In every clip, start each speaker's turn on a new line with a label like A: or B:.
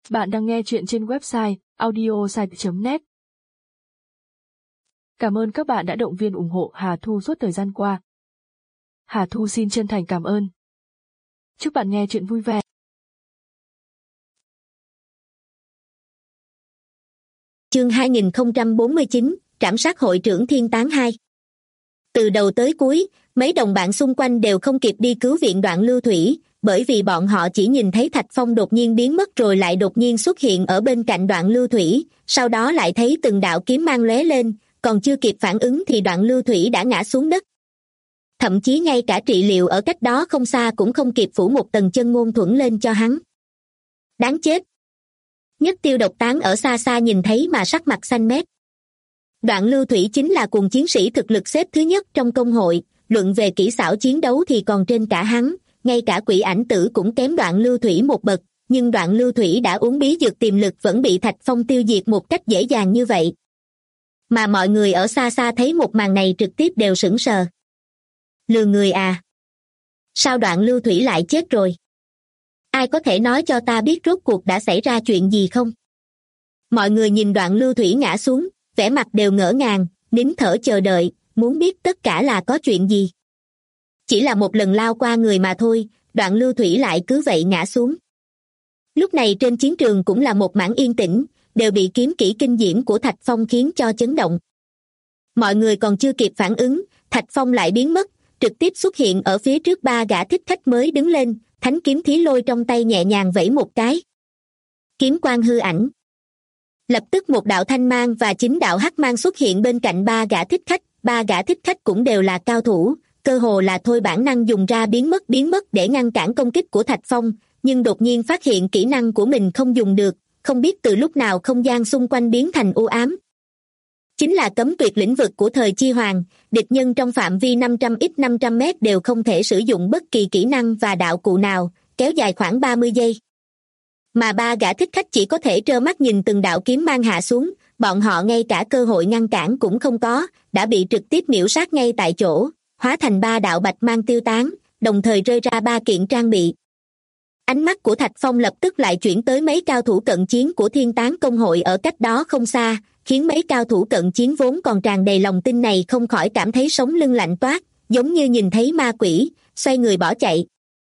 A: Bạn đang nghe chuyện trên website audiosite.net. Cảm ơn các bạn đã động viên ủng hộ Hà Thu suốt thời gian qua. Hà Thu xin chân thành cảm ơn. Chúc bạn nghe chuyện vui vẻ.
B: Chương 2049, Trảm sát hội trưởng Thiên Tán 2. Từ đầu tới cuối, mấy đồng bạn xung quanh đều không kịp đi cứu viện Đoạn Lưu Thủy, bởi vì bọn họ chỉ nhìn thấy Thạch Phong đột nhiên biến mất rồi lại đột nhiên xuất hiện ở bên cạnh Đoạn Lưu Thủy, sau đó lại thấy từng đạo kiếm mang lóe lên, còn chưa kịp phản ứng thì Đoạn Lưu Thủy đã ngã xuống đất. Thậm chí ngay cả trị liệu ở cách đó không xa cũng không kịp phủ một tầng chân ngôn thuẫn lên cho hắn. Đáng chết! Nhất Tiêu Độc Tán ở xa xa nhìn thấy mà sắc mặt xanh mét. Đoạn Lưu Thủy chính là cuồng chiến sĩ thực lực xếp thứ nhất trong công hội, luận về kỹ xảo chiến đấu thì còn trên cả hắn, ngay cả Quỷ Ảnh Tử cũng kém Đoạn Lưu Thủy một bậc, nhưng Đoạn Lưu Thủy đã uống bí dược tiềm lực vẫn bị Thạch Phong tiêu diệt một cách dễ dàng như vậy. Mà mọi người ở xa xa thấy một màn này trực tiếp đều sững sờ. Lừa người à? Sao Đoạn Lưu Thủy lại chết rồi? Ai có thể nói cho ta biết rốt cuộc đã xảy ra chuyện gì không? Mọi người nhìn Đoạn Lưu Thủy ngã xuống, vẻ mặt đều ngỡ ngàng, nín thở chờ đợi, muốn biết tất cả là có chuyện gì. Chỉ là một lần lao qua người mà thôi, Đoạn Lưu Thủy lại cứ vậy ngã xuống. Lúc này trên chiến trường cũng là một mảng yên tĩnh, đều bị kiếm kỹ kinh diễm của Thạch Phong khiến cho chấn động. Mọi người còn chưa kịp phản ứng, Thạch Phong lại biến mất, trực tiếp xuất hiện ở phía trước ba gã thích khách mới đứng lên, thánh kiếm thí lôi trong tay nhẹ nhàng vẫy một cái. Kiếm quang hư ảnh. Lập tức một đạo thanh mang và 9 đạo hắc mang xuất hiện bên cạnh ba gã thích khách cũng đều là cao thủ, cơ hồ là thôi bản năng dùng ra biến mất để ngăn cản công kích của Thạch Phong, nhưng đột nhiên phát hiện kỹ năng của mình không dùng được, không biết từ lúc nào không gian xung quanh biến thành u ám. Chính là cấm tuyệt lĩnh vực của thời Chi Hoàng, địch nhân trong phạm vi 500x500m đều không thể sử dụng bất kỳ kỹ năng và đạo cụ nào, kéo dài khoảng 30 giây. Mà ba gã thích khách chỉ có thể trơ mắt nhìn từng đạo kiếm mang hạ xuống, bọn họ ngay cả cơ hội ngăn cản cũng không có, đã bị trực tiếp miểu sát ngay tại chỗ, hóa thành ba đạo bạch mang tiêu tán, đồng thời rơi ra ba kiện trang bị. Ánh mắt của Thạch Phong lập tức lại chuyển tới mấy cao thủ cận chiến của Thiên Tán công hội ở cách đó không xa, khiến mấy cao thủ cận chiến vốn còn tràn đầy lòng tin này không khỏi cảm thấy sống lưng lạnh toát, giống như nhìn thấy ma quỷ, xoay người bỏ chạy.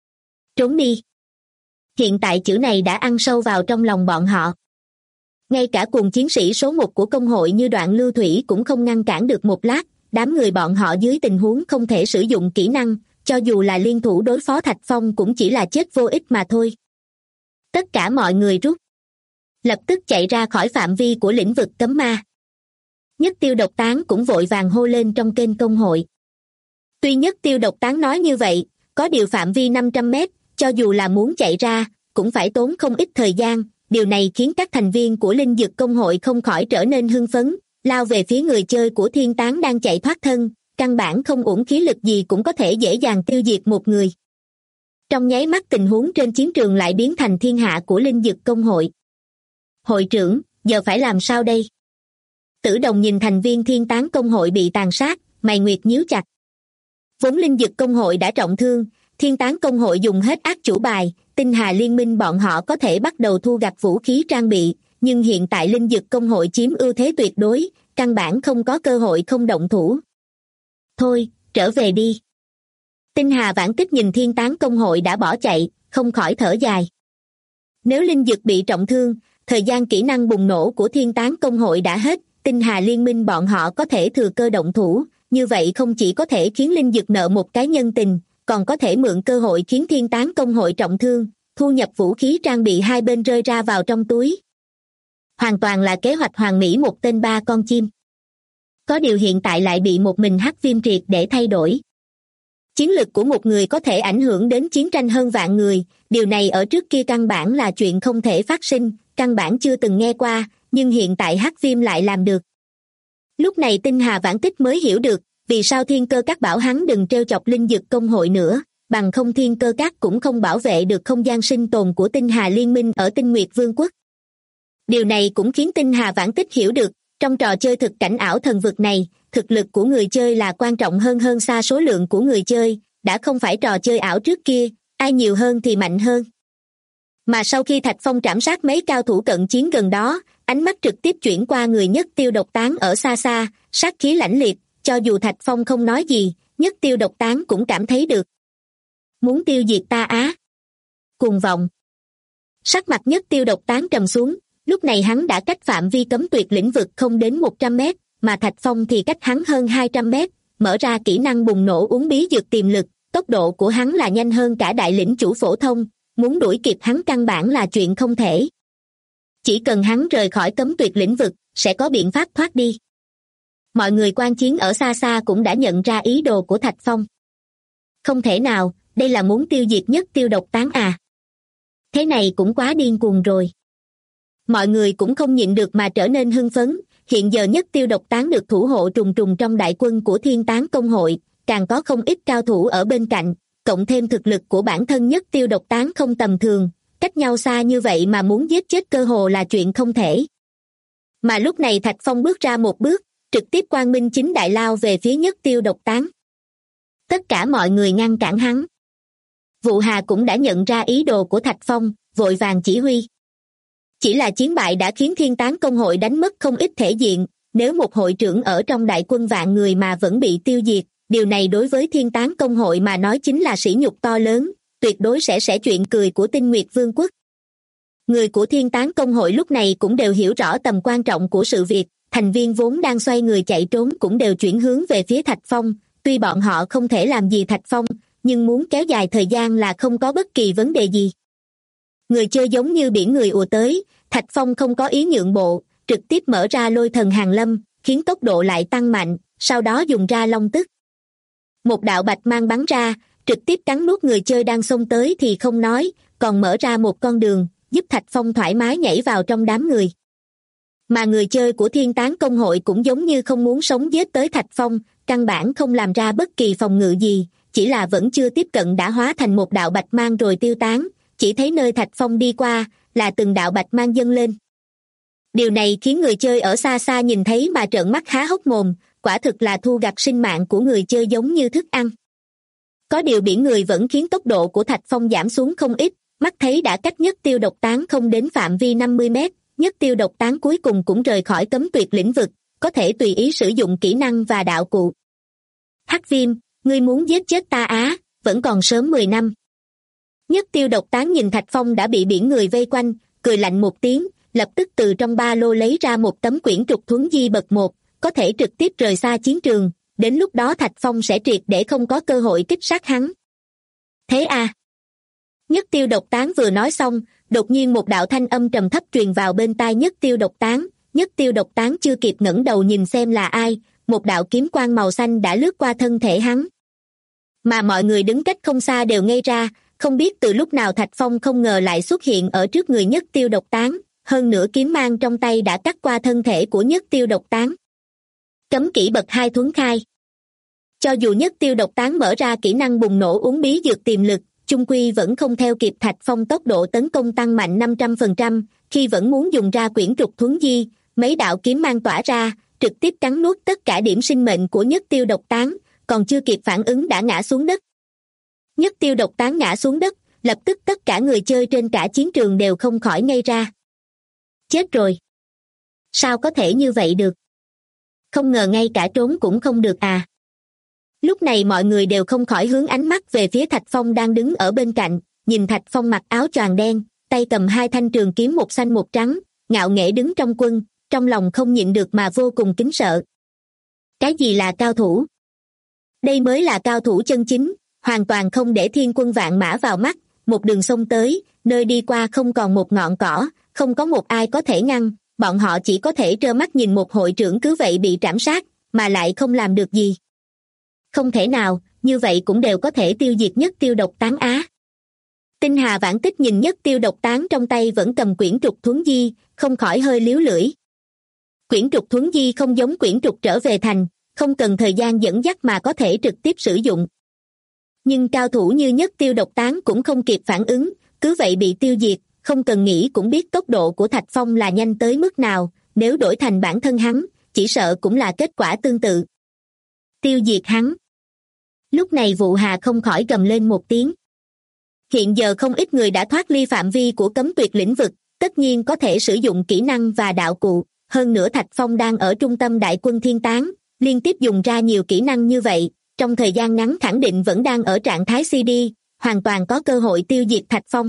B: Trốn đi. Hiện tại chữ này đã ăn sâu vào trong lòng bọn họ. Ngay cả cùng chiến sĩ số 1 của công hội như Đoạn Lưu Thủy cũng không ngăn cản được một lát, đám người bọn họ dưới tình huống không thể sử dụng kỹ năng, cho dù là liên thủ đối phó Thạch Phong cũng chỉ là chết vô ích mà thôi. Tất cả mọi người rút. Lập tức chạy ra khỏi phạm vi của lĩnh vực cấm ma. Nhất Tiêu Độc Tán cũng vội vàng hô lên trong kênh công hội. Tuy Nhất Tiêu Độc Tán nói như vậy, có điều phạm vi 500m, cho dù là muốn chạy ra, cũng phải tốn không ít thời gian, điều này khiến các thành viên của Linh Dực công hội không khỏi trở nên hưng phấn, lao về phía người chơi của Thiên Tán đang chạy thoát thân, căn bản không uổng khí lực gì cũng có thể dễ dàng tiêu diệt một người. Trong nháy mắt tình huống trên chiến trường lại biến thành thiên hạ của Linh Dực công hội. Hội trưởng, giờ phải làm sao đây? Tử Đồng nhìn thành viên Thiên Tán công hội bị tàn sát, mày nguyệt nhíu chặt. Vốn Linh Dực công hội đã trọng thương, Thiên Tán công hội dùng hết ác chủ bài, Tinh Hà liên minh bọn họ có thể bắt đầu thu gặt vũ khí trang bị, nhưng hiện tại Linh Dực công hội chiếm ưu thế tuyệt đối, căn bản không có cơ hội không động thủ. Thôi, trở về đi. Tinh Hà Vãn Tích nhìn Thiên Tán công hội đã bỏ chạy, không khỏi thở dài. Nếu Linh Dực bị trọng thương, thời gian kỹ năng bùng nổ của Thiên Tán công hội đã hết, Tinh Hà liên minh bọn họ có thể thừa cơ động thủ, như vậy không chỉ có thể khiến Linh Dực nợ một cái nhân tình, còn có thể mượn cơ hội khiến Thiên Tán công hội trọng thương, thu nhập vũ khí trang bị hai bên rơi ra vào trong túi. Hoàn toàn là kế hoạch hoàn mỹ một tên ba con chim. Có điều hiện tại lại bị một mình Hắc Viêm triệt để thay đổi. Chiến lực của một người có thể ảnh hưởng đến chiến tranh hơn vạn người, điều này ở trước kia căn bản là chuyện không thể phát sinh, căn bản chưa từng nghe qua, nhưng hiện tại Hắc Viêm lại làm được. Lúc này Tinh Hà Vãn Tích mới hiểu được, vì sao Thiên Cơ Các bảo hắn đừng trêu chọc Linh Dực công hội nữa, bằng không Thiên Cơ Các cũng không bảo vệ được không gian sinh tồn của Tinh Hà liên minh ở Tinh Nguyệt Vương quốc. Điều này cũng khiến Tinh Hà Vãn Tích hiểu được, trong trò chơi thực cảnh ảo thần vực này, thực lực của người chơi là quan trọng hơn xa số lượng của người chơi, đã không phải trò chơi ảo trước kia, ai nhiều hơn thì mạnh hơn. Mà sau khi Thạch Phong trảm sát mấy cao thủ cận chiến gần đó, ánh mắt trực tiếp chuyển qua người Nhất Tiêu Độc Tán ở xa xa, sát khí lãnh liệt, cho dù Thạch Phong không nói gì, Nhất Tiêu Độc Tán cũng cảm thấy được. Muốn tiêu diệt ta á? Cuồng vọng. Sắc mặt Nhất Tiêu Độc Tán trầm xuống, lúc này hắn đã cách phạm vi cấm tuyệt lĩnh vực không đến 100 mét, mà Thạch Phong thì cách hắn hơn 200 mét, mở ra kỹ năng bùng nổ uống bí dược tiềm lực, tốc độ của hắn là nhanh hơn cả đại lĩnh chủ phổ thông, muốn đuổi kịp hắn căn bản là chuyện không thể. Chỉ cần hắn rời khỏi cấm tuyệt lĩnh vực, sẽ có biện pháp thoát đi. Mọi người quan chiến ở xa xa cũng đã nhận ra ý đồ của Thạch Phong. Không thể nào, đây là muốn tiêu diệt Nhất Tiêu Độc Tán à? Thế này cũng quá điên cuồng rồi. Mọi người cũng không nhịn được mà trở nên hưng phấn, hiện giờ Nhất Tiêu Độc Tán được thủ hộ trùng trùng trong đại quân của Thiên Tán Công hội, càng có không ít cao thủ ở bên cạnh, cộng thêm thực lực của bản thân Nhất Tiêu Độc Tán không tầm thường, cách nhau xa như vậy mà muốn giết chết cơ hồ là chuyện không thể. Mà lúc này Thạch Phong bước ra một bước, trực tiếp quang minh chính đại lao về phía Nhất Tiêu Độc Tán. Tất cả mọi người ngăn cản hắn. Vụ Hà cũng đã nhận ra ý đồ của Thạch Phong, vội vàng chỉ huy. Chỉ là chiến bại đã khiến Thiên Tán Công hội đánh mất không ít thể diện, nếu một hội trưởng ở trong đại quân vạn người mà vẫn bị tiêu diệt, điều này đối với Thiên Tán Công hội mà nói chính là sỉ nhục to lớn, tuyệt đối sẽ chuyện cười của Tinh Nguyệt Vương quốc. Người của Thiên Tán Công hội lúc này cũng đều hiểu rõ tầm quan trọng của sự việc, thành viên vốn đang xoay người chạy trốn cũng đều chuyển hướng về phía Thạch Phong, tuy bọn họ không thể làm gì Thạch Phong, nhưng muốn kéo dài thời gian là không có bất kỳ vấn đề gì. Người chơi giống như biển người ùa tới, Thạch Phong không có ý nhượng bộ, trực tiếp mở ra lôi thần hàng lâm, khiến tốc độ lại tăng mạnh, sau đó dùng ra long tức. Một đạo bạch mang bắn ra, trực tiếp cắn nuốt người chơi đang xông tới thì không nói, còn mở ra một con đường, giúp Thạch Phong thoải mái nhảy vào trong đám người. Mà người chơi của Thiên Tán Công hội cũng giống như không muốn sống giết tới Thạch Phong, căn bản không làm ra bất kỳ phòng ngự gì, chỉ là vẫn chưa tiếp cận đã hóa thành một đạo bạch mang rồi tiêu tán, chỉ thấy nơi Thạch Phong đi qua, là từng đạo bạch mang dâng lên. Điều này khiến người chơi ở xa xa nhìn thấy mà trợn mắt há hốc mồm, quả thực là thu gặt sinh mạng của người chơi giống như thức ăn. Có điều biển người vẫn khiến tốc độ của Thạch Phong giảm xuống không ít, mắt thấy đã cách Nhất Tiêu Độc Tán không đến phạm vi 50 mét, Nhất Tiêu Độc Tán cuối cùng cũng rời khỏi cấm tuyệt lĩnh vực, có thể tùy ý sử dụng kỹ năng và đạo cụ. Hắc Viêm, ngươi muốn giết chết ta á, vẫn còn sớm 10 năm. Nhất Tiêu Độc Tán nhìn Thạch Phong đã bị biển người vây quanh, cười lạnh một tiếng, lập tức từ trong ba lô lấy ra một tấm quyển trục thuấn di bậc 1, có thể trực tiếp rời xa chiến trường, đến lúc đó Thạch Phong sẽ triệt để không có cơ hội kích sát hắn. Thế à? Nhất Tiêu Độc Tán vừa nói xong, đột nhiên một đạo thanh âm trầm thấp truyền vào bên tai Nhất Tiêu Độc Tán. Nhất Tiêu Độc Tán chưa kịp ngẩng đầu nhìn xem là ai, một đạo kiếm quang màu xanh đã lướt qua thân thể hắn. Mà mọi người đứng cách không xa đều ngây ra, không biết từ lúc nào Thạch Phong không ngờ lại xuất hiện ở trước người Nhất Tiêu Độc Tán, hơn nữa kiếm mang trong tay đã cắt qua thân thể của Nhất Tiêu Độc Tán. Cấm kỹ bậc 2 thuấn khai. Cho dù Nhất Tiêu Độc Tán mở ra kỹ năng bùng nổ uống bí dược tiềm lực, chung quy vẫn không theo kịp Thạch Phong tốc độ tấn công tăng mạnh 500%, khi vẫn muốn dùng ra quyển trục thuấn di, mấy đạo kiếm mang tỏa ra, trực tiếp cắn nuốt tất cả điểm sinh mệnh của Nhất Tiêu Độc Tán, còn chưa kịp phản ứng đã ngã xuống đất. Nhất Tiêu Độc Tán ngã xuống đất, lập tức tất cả người chơi trên cả chiến trường đều không khỏi ngây ra. Chết rồi! Sao có thể như vậy được? Không ngờ ngay cả trốn cũng không được à? Lúc này mọi người đều không khỏi hướng ánh mắt về phía Thạch Phong đang đứng ở bên cạnh, nhìn Thạch Phong mặc áo choàng đen, tay cầm hai thanh trường kiếm một xanh một trắng, ngạo nghễ đứng trong quân, trong lòng không nhịn được mà vô cùng kính sợ. Cái gì là cao thủ? Đây mới là cao thủ chân chính, hoàn toàn không để thiên quân vạn mã vào mắt, một đường sông tới, nơi đi qua không còn một ngọn cỏ, không có một ai có thể ngăn, bọn họ chỉ có thể trơ mắt nhìn một hội trưởng cứ vậy bị trảm sát, mà lại không làm được gì. Không thể nào, như vậy cũng đều có thể tiêu diệt Nhất Tiêu Độc Tán á. Tinh Hà Vãn Tích nhìn Nhất Tiêu Độc Tán trong tay vẫn cầm quyển trục thuấn di, không khỏi hơi líu lưỡi. Quyển trục thuấn di không giống quyển trục trở về thành, không cần thời gian dẫn dắt mà có thể trực tiếp sử dụng. Nhưng cao thủ như Nhất Tiêu Độc Tán cũng không kịp phản ứng, cứ vậy bị tiêu diệt, không cần nghĩ cũng biết tốc độ của Thạch Phong là nhanh tới mức nào, nếu đổi thành bản thân hắn, chỉ sợ cũng là kết quả tương tự. Tiêu diệt hắn. Lúc này Vụ Hà không khỏi gầm lên một tiếng. Hiện giờ không ít người đã thoát ly phạm vi của cấm tuyệt lĩnh vực, tất nhiên có thể sử dụng kỹ năng và đạo cụ, hơn nữa Thạch Phong đang ở trung tâm đại quân thiên tán, liên tiếp dùng ra nhiều kỹ năng như vậy, trong thời gian ngắn khẳng định vẫn đang ở trạng thái CD, hoàn toàn có cơ hội tiêu diệt Thạch Phong.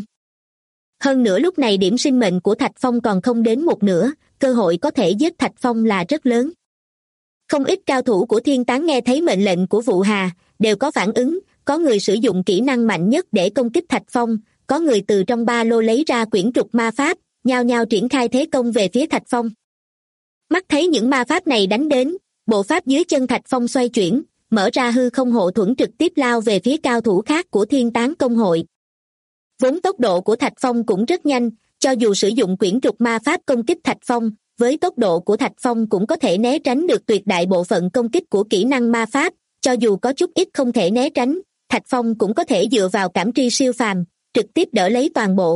B: Hơn nữa lúc này điểm sinh mệnh của Thạch Phong còn không đến một nửa, cơ hội có thể giết Thạch Phong là rất lớn. Không ít cao thủ của thiên tán nghe thấy mệnh lệnh của Vụ Hà, đều có phản ứng, có người sử dụng kỹ năng mạnh nhất để công kích Thạch Phong, có người từ trong ba lô lấy ra quyển trục ma pháp, nhao nhao triển khai thế công về phía Thạch Phong. Mắt thấy những ma pháp này đánh đến, bộ pháp dưới chân Thạch Phong xoay chuyển, mở ra hư không hộ thuẫn trực tiếp lao về phía cao thủ khác của thiên tán công hội. Vốn tốc độ của Thạch Phong cũng rất nhanh, cho dù sử dụng quyển trục ma pháp công kích Thạch Phong, với tốc độ của Thạch Phong cũng có thể né tránh được tuyệt đại bộ phận công kích của kỹ năng ma pháp, cho dù có chút ít không thể né tránh, Thạch Phong cũng có thể dựa vào cảm tri siêu phàm, trực tiếp đỡ lấy toàn bộ.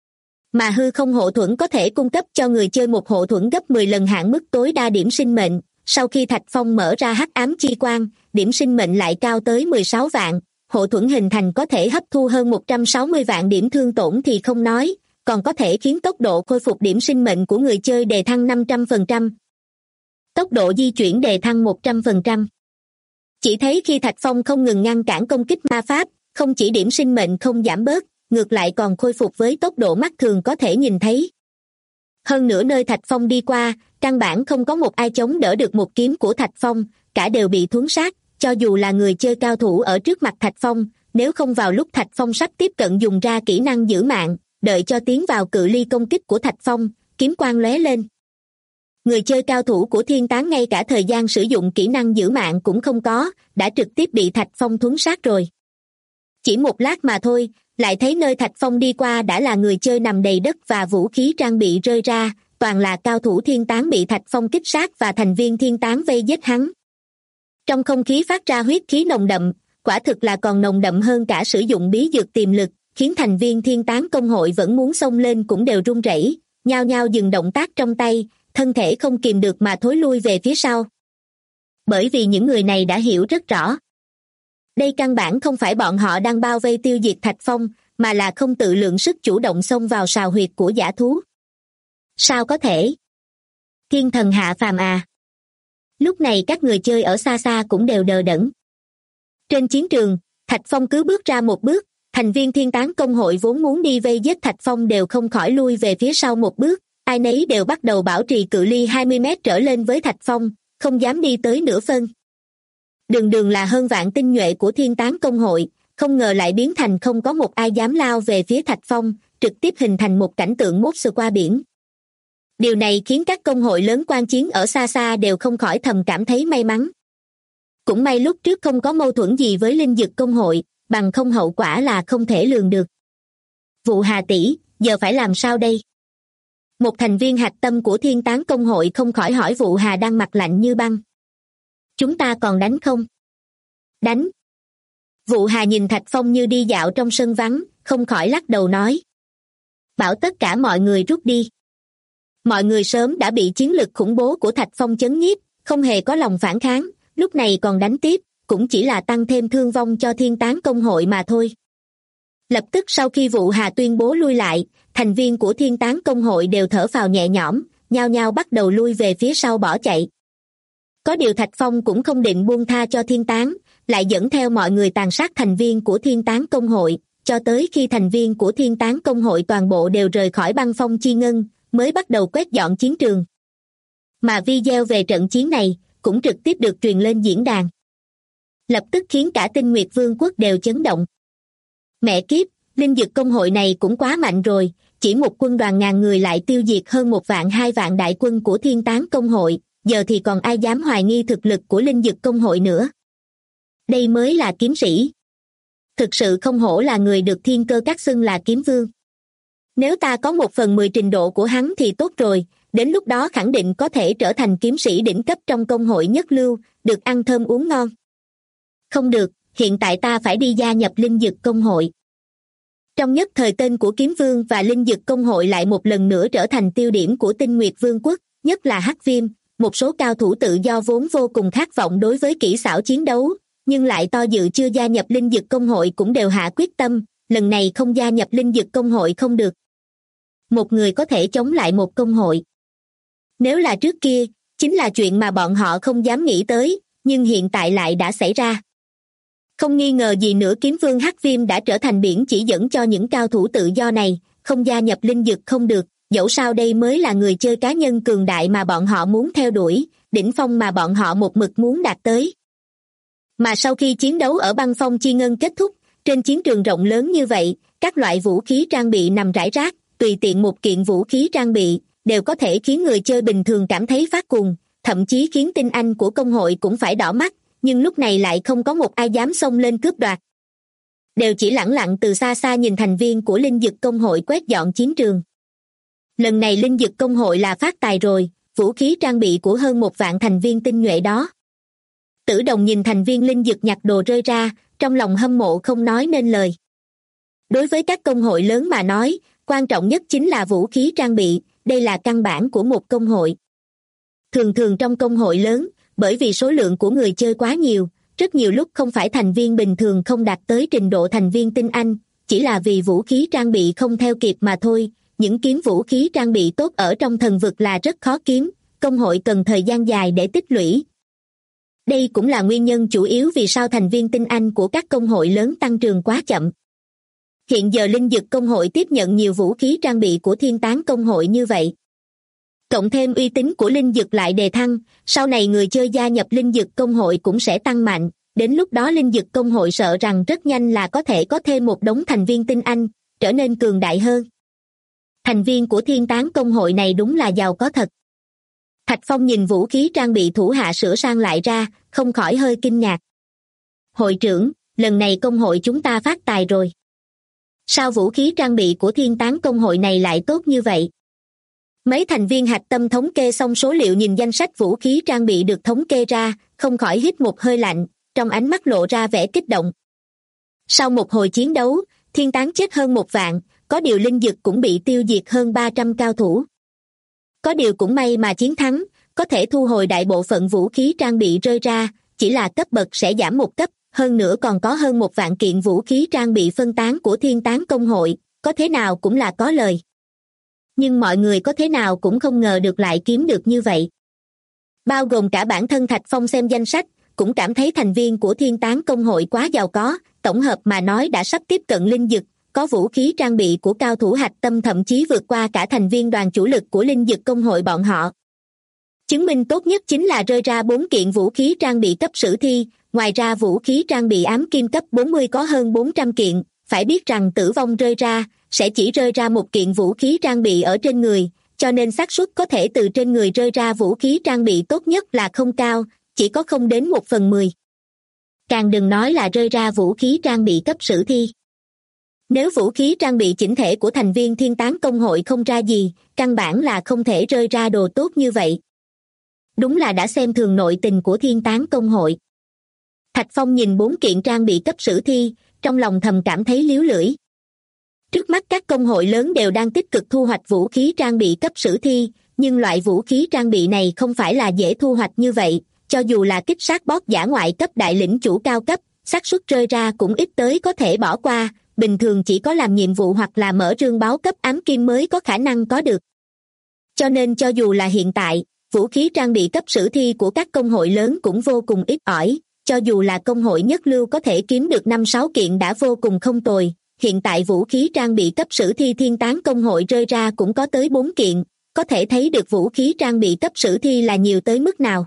B: Mà hư không hộ thuẫn có thể cung cấp cho người chơi một hộ thuẫn gấp 10 lần hạn mức tối đa điểm sinh mệnh, sau khi Thạch Phong mở ra hắc ám chi quang, điểm sinh mệnh lại cao tới 16 vạn, hộ thuẫn hình thành có thể hấp thu hơn 160 vạn điểm thương tổn thì không nói, còn có thể khiến tốc độ khôi phục điểm sinh mệnh của người chơi đề thăng 500%. Tốc độ di chuyển đề thăng 100%. Chỉ thấy khi Thạch Phong không ngừng ngăn cản công kích ma pháp, không chỉ điểm sinh mệnh không giảm bớt, ngược lại còn khôi phục với tốc độ mắt thường có thể nhìn thấy. Hơn nữa nơi Thạch Phong đi qua, căn bản không có một ai chống đỡ được một kiếm của Thạch Phong, cả đều bị thuấn sát, cho dù là người chơi cao thủ ở trước mặt Thạch Phong, nếu không vào lúc Thạch Phong sắp tiếp cận dùng ra kỹ năng giữ mạng, đợi cho tiến vào cự ly công kích của Thạch Phong, kiếm quang lóe lên. Người chơi cao thủ của thiên tán ngay cả thời gian sử dụng kỹ năng giữ mạng cũng không có, đã trực tiếp bị Thạch Phong thuấn sát rồi. Chỉ một lát mà thôi, lại thấy nơi Thạch Phong đi qua đã là người chơi nằm đầy đất và vũ khí trang bị rơi ra, toàn là cao thủ thiên tán bị Thạch Phong kích sát và thành viên thiên tán vây giết hắn. Trong không khí phát ra huyết khí nồng đậm, quả thực là còn nồng đậm hơn cả sử dụng bí dược tiềm lực, khiến thành viên thiên tán công hội vẫn muốn xông lên cũng đều run rẩy, nhao nhao dừng động tác trong tay, thân thể không kìm được mà thối lui về phía sau. Bởi vì những người này đã hiểu rất rõ. Đây căn bản không phải bọn họ đang bao vây tiêu diệt Thạch Phong, mà là không tự lượng sức chủ động xông vào sào huyệt của dã thú. Sao có thể? Thiên thần hạ phàm à? Lúc này các người chơi ở xa xa cũng đều đờ đẫn. Trên chiến trường, Thạch Phong cứ bước ra một bước, thành viên thiên tán công hội vốn muốn đi vây giết Thạch Phong đều không khỏi lui về phía sau một bước, ai nấy đều bắt đầu bảo trì cự ly 20 mét trở lên với Thạch Phong, không dám đi tới nửa phân. Đường đường là hơn vạn tinh nhuệ của thiên tán công hội, không ngờ lại biến thành không có một ai dám lao về phía Thạch Phong, trực tiếp hình thành một cảnh tượng mốt sờ qua biển. Điều này khiến các công hội lớn quan chiến ở xa xa đều không khỏi thầm cảm thấy may mắn. Cũng may lúc trước không có mâu thuẫn gì với linh dực công hội, bằng không hậu quả là không thể lường được. Vụ Hà tỷ, giờ phải làm sao đây? Một thành viên hạch tâm của thiên tán công hội không khỏi hỏi Vụ Hà đang mặt lạnh như băng. Chúng ta còn đánh không? Đánh. Vụ Hà nhìn Thạch Phong như đi dạo trong sân vắng, không khỏi lắc đầu nói. Bảo tất cả mọi người rút đi. Mọi người sớm đã bị chiến lực khủng bố của Thạch Phong chấn nhiếp, không hề có lòng phản kháng, lúc này còn đánh tiếp, cũng chỉ là tăng thêm thương vong cho thiên tán công hội mà thôi. Lập tức sau khi Vụ Hà tuyên bố lui lại, thành viên của thiên tán công hội đều thở phào nhẹ nhõm, nhao nhao bắt đầu lui về phía sau bỏ chạy. Có điều Thạch Phong cũng không định buông tha cho thiên tán, lại dẫn theo mọi người tàn sát thành viên của thiên tán công hội, cho tới khi thành viên của thiên tán công hội toàn bộ đều rời khỏi băng phong chi ngân, mới bắt đầu quét dọn chiến trường. Mà video về trận chiến này cũng trực tiếp được truyền lên diễn đàn. Lập tức khiến cả Tinh Nguyệt Vương quốc đều chấn động. Mẹ kiếp, linh dực công hội này cũng quá mạnh rồi, chỉ một quân đoàn ngàn người lại tiêu diệt hơn 1 vạn 2 vạn đại quân của thiên tán công hội, giờ thì còn ai dám hoài nghi thực lực của linh dực công hội nữa. Đây mới là kiếm sĩ. Thực sự không hổ là người được thiên cơ các xưng là kiếm vương. Nếu ta có 1/10 trình độ của hắn thì tốt rồi, đến lúc đó khẳng định có thể trở thành kiếm sĩ đỉnh cấp trong công hội nhất lưu, được ăn thơm uống ngon. Không được, hiện tại ta phải đi gia nhập linh dực công hội. Trong nhất thời tên của kiếm vương và linh dực công hội lại một lần nữa trở thành tiêu điểm của Tinh Nguyệt Vương quốc, nhất là Hắc Viêm, một số cao thủ tự do vốn vô cùng khát vọng đối với kỹ xảo chiến đấu, nhưng lại to dự chưa gia nhập linh dực công hội cũng đều hạ quyết tâm, lần này không gia nhập linh dực công hội không được. Một người có thể chống lại một công hội. Nếu là trước kia, chính là chuyện mà bọn họ không dám nghĩ tới, nhưng hiện tại lại đã xảy ra. Không nghi ngờ gì nữa, kiếm vương Hắc Viêm đã trở thành biển chỉ dẫn cho những cao thủ tự do này, không gia nhập linh dực không được, dẫu sao đây mới là người chơi cá nhân cường đại mà bọn họ muốn theo đuổi, đỉnh phong mà bọn họ một mực muốn đạt tới. Mà sau khi chiến đấu ở băng phong chi ngân kết thúc, trên chiến trường rộng lớn như vậy, các loại vũ khí trang bị nằm rải rác, tùy tiện một kiện vũ khí trang bị, đều có thể khiến người chơi bình thường cảm thấy phát cuồng, thậm chí khiến tinh anh của công hội cũng phải đỏ mắt, nhưng lúc này lại không có một ai dám xông lên cướp đoạt. Đều chỉ lẳng lặng từ xa xa nhìn thành viên của linh dực công hội quét dọn chiến trường. Lần này linh dực công hội là phát tài rồi, vũ khí trang bị của hơn 1 vạn thành viên tinh nhuệ đó. Tử Đồng nhìn thành viên linh dực nhặt đồ rơi ra, trong lòng hâm mộ không nói nên lời. Đối với các công hội lớn mà nói, quan trọng nhất chính là vũ khí trang bị, đây là căn bản của một công hội. Thường thường trong công hội lớn, bởi vì số lượng của người chơi quá nhiều, rất nhiều lúc không phải thành viên bình thường không đạt tới trình độ thành viên tinh anh, chỉ là vì vũ khí trang bị không theo kịp mà thôi. Những kiếm vũ khí trang bị tốt ở trong thần vực là rất khó kiếm, công hội cần thời gian dài để tích lũy. Đây cũng là nguyên nhân chủ yếu vì sao thành viên tinh anh của các công hội lớn tăng trưởng quá chậm. Hiện giờ linh dực công hội tiếp nhận nhiều vũ khí trang bị của thiên tán công hội như vậy. Cộng thêm uy tín của linh dực lại đề thăng, sau này người chơi gia nhập linh dực công hội cũng sẽ tăng mạnh, đến lúc đó linh dực công hội sợ rằng rất nhanh là có thể có thêm một đống thành viên tinh anh, trở nên cường đại hơn. Thành viên của thiên tán công hội này đúng là giàu có thật. Thạch Phong nhìn vũ khí trang bị thủ hạ sửa sang lại ra, không khỏi hơi kinh ngạc. Hội trưởng, lần này công hội chúng ta phát tài rồi. Sao vũ khí trang bị của thiên tán công hội này lại tốt như vậy? Mấy thành viên hạch tâm thống kê xong số liệu nhìn danh sách vũ khí trang bị được thống kê ra, không khỏi hít một hơi lạnh, trong ánh mắt lộ ra vẻ kích động. Sau một hồi chiến đấu, thiên tán chết hơn 1 vạn, có điều linh dực cũng bị tiêu diệt hơn 300 cao thủ. Có điều cũng may mà chiến thắng, có thể thu hồi đại bộ phận vũ khí trang bị rơi ra, chỉ là cấp bậc sẽ giảm 1 cấp, hơn nữa còn có hơn 1 vạn kiện vũ khí trang bị phân tán của thiên tán công hội, có thế nào cũng là có lời. Nhưng mọi người có thế nào cũng không ngờ được lại kiếm được như vậy. Bao gồm cả bản thân Thạch Phong xem danh sách, cũng cảm thấy thành viên của thiên tán công hội quá giàu có, tổng hợp mà nói đã sắp tiếp cận linh dực, có vũ khí trang bị của cao thủ hạch tâm thậm chí vượt qua cả thành viên đoàn chủ lực của linh dực công hội bọn họ. Chứng minh tốt nhất chính là rơi ra 4 kiện vũ khí trang bị cấp sử thi, ngoài ra vũ khí trang bị ám kim cấp 40 có hơn 400 kiện, phải biết rằng tử vong rơi ra, sẽ chỉ rơi ra 1 kiện vũ khí trang bị ở trên người, cho nên xác suất có thể từ trên người rơi ra vũ khí trang bị tốt nhất là không cao, chỉ có không đến 1/10. Càng đừng nói là rơi ra vũ khí trang bị cấp sử thi. Nếu vũ khí trang bị chỉnh thể của thành viên thiên tán công hội không ra gì, căn bản là không thể rơi ra đồ tốt như vậy. Đúng là đã xem thường nội tình của thiên tán công hội. Thạch Phong nhìn 4 kiện trang bị cấp sử thi, trong lòng thầm cảm thấy líu lưỡi. Trước mắt các công hội lớn đều đang tích cực thu hoạch vũ khí trang bị cấp sử thi, nhưng loại vũ khí trang bị này không phải là dễ thu hoạch như vậy, cho dù là kích sát boss giả ngoại cấp đại lĩnh chủ cao cấp, xác suất rơi ra cũng ít tới có thể bỏ qua, bình thường chỉ có làm nhiệm vụ hoặc là mở rương báo cấp ám kim mới có khả năng có được. Cho nên cho dù là hiện tại, vũ khí trang bị cấp sử thi của các công hội lớn cũng vô cùng ít ỏi, cho dù là công hội nhất lưu có thể kiếm được 5-6 kiện đã vô cùng không tồi, hiện tại vũ khí trang bị cấp sử thi thiên tán công hội rơi ra cũng có tới 4 kiện, có thể thấy được vũ khí trang bị cấp sử thi là nhiều tới mức nào.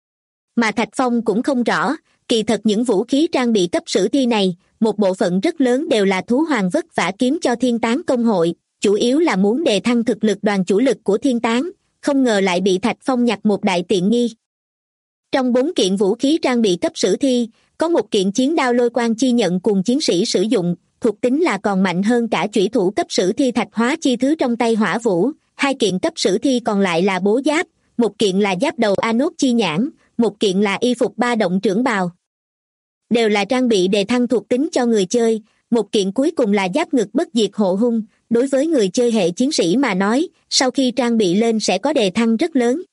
B: Mà Thạch Phong cũng không rõ, kỳ thật những vũ khí trang bị cấp sử thi này, một bộ phận rất lớn đều là thú hoàng vất vả kiếm cho thiên tán công hội, chủ yếu là muốn đề thăng thực lực đoàn chủ lực của thiên tán, không ngờ lại bị Thạch Phong nhặt một đại tiện nghi. Trong 4 kiện vũ khí trang bị cấp sử thi, có 1 kiện chiến đao lôi quang chi nhận cùng chiến sĩ sử dụng, thuộc tính là còn mạnh hơn cả chủy thủ cấp sử thi thạch hóa chi thứ trong tay Hỏa Vũ, 2 kiện cấp sử thi còn lại là bố giáp, 1 kiện là giáp đầu Anốt chi nhãn, 1 kiện là y phục ba động trưởng bào. Đều là trang bị đề thăng thuộc tính cho người chơi, 1 kiện cuối cùng là giáp ngực bất diệt hộ hung, đối với người chơi hệ chiến sĩ mà nói, sau khi trang bị lên sẽ có đề thăng rất lớn.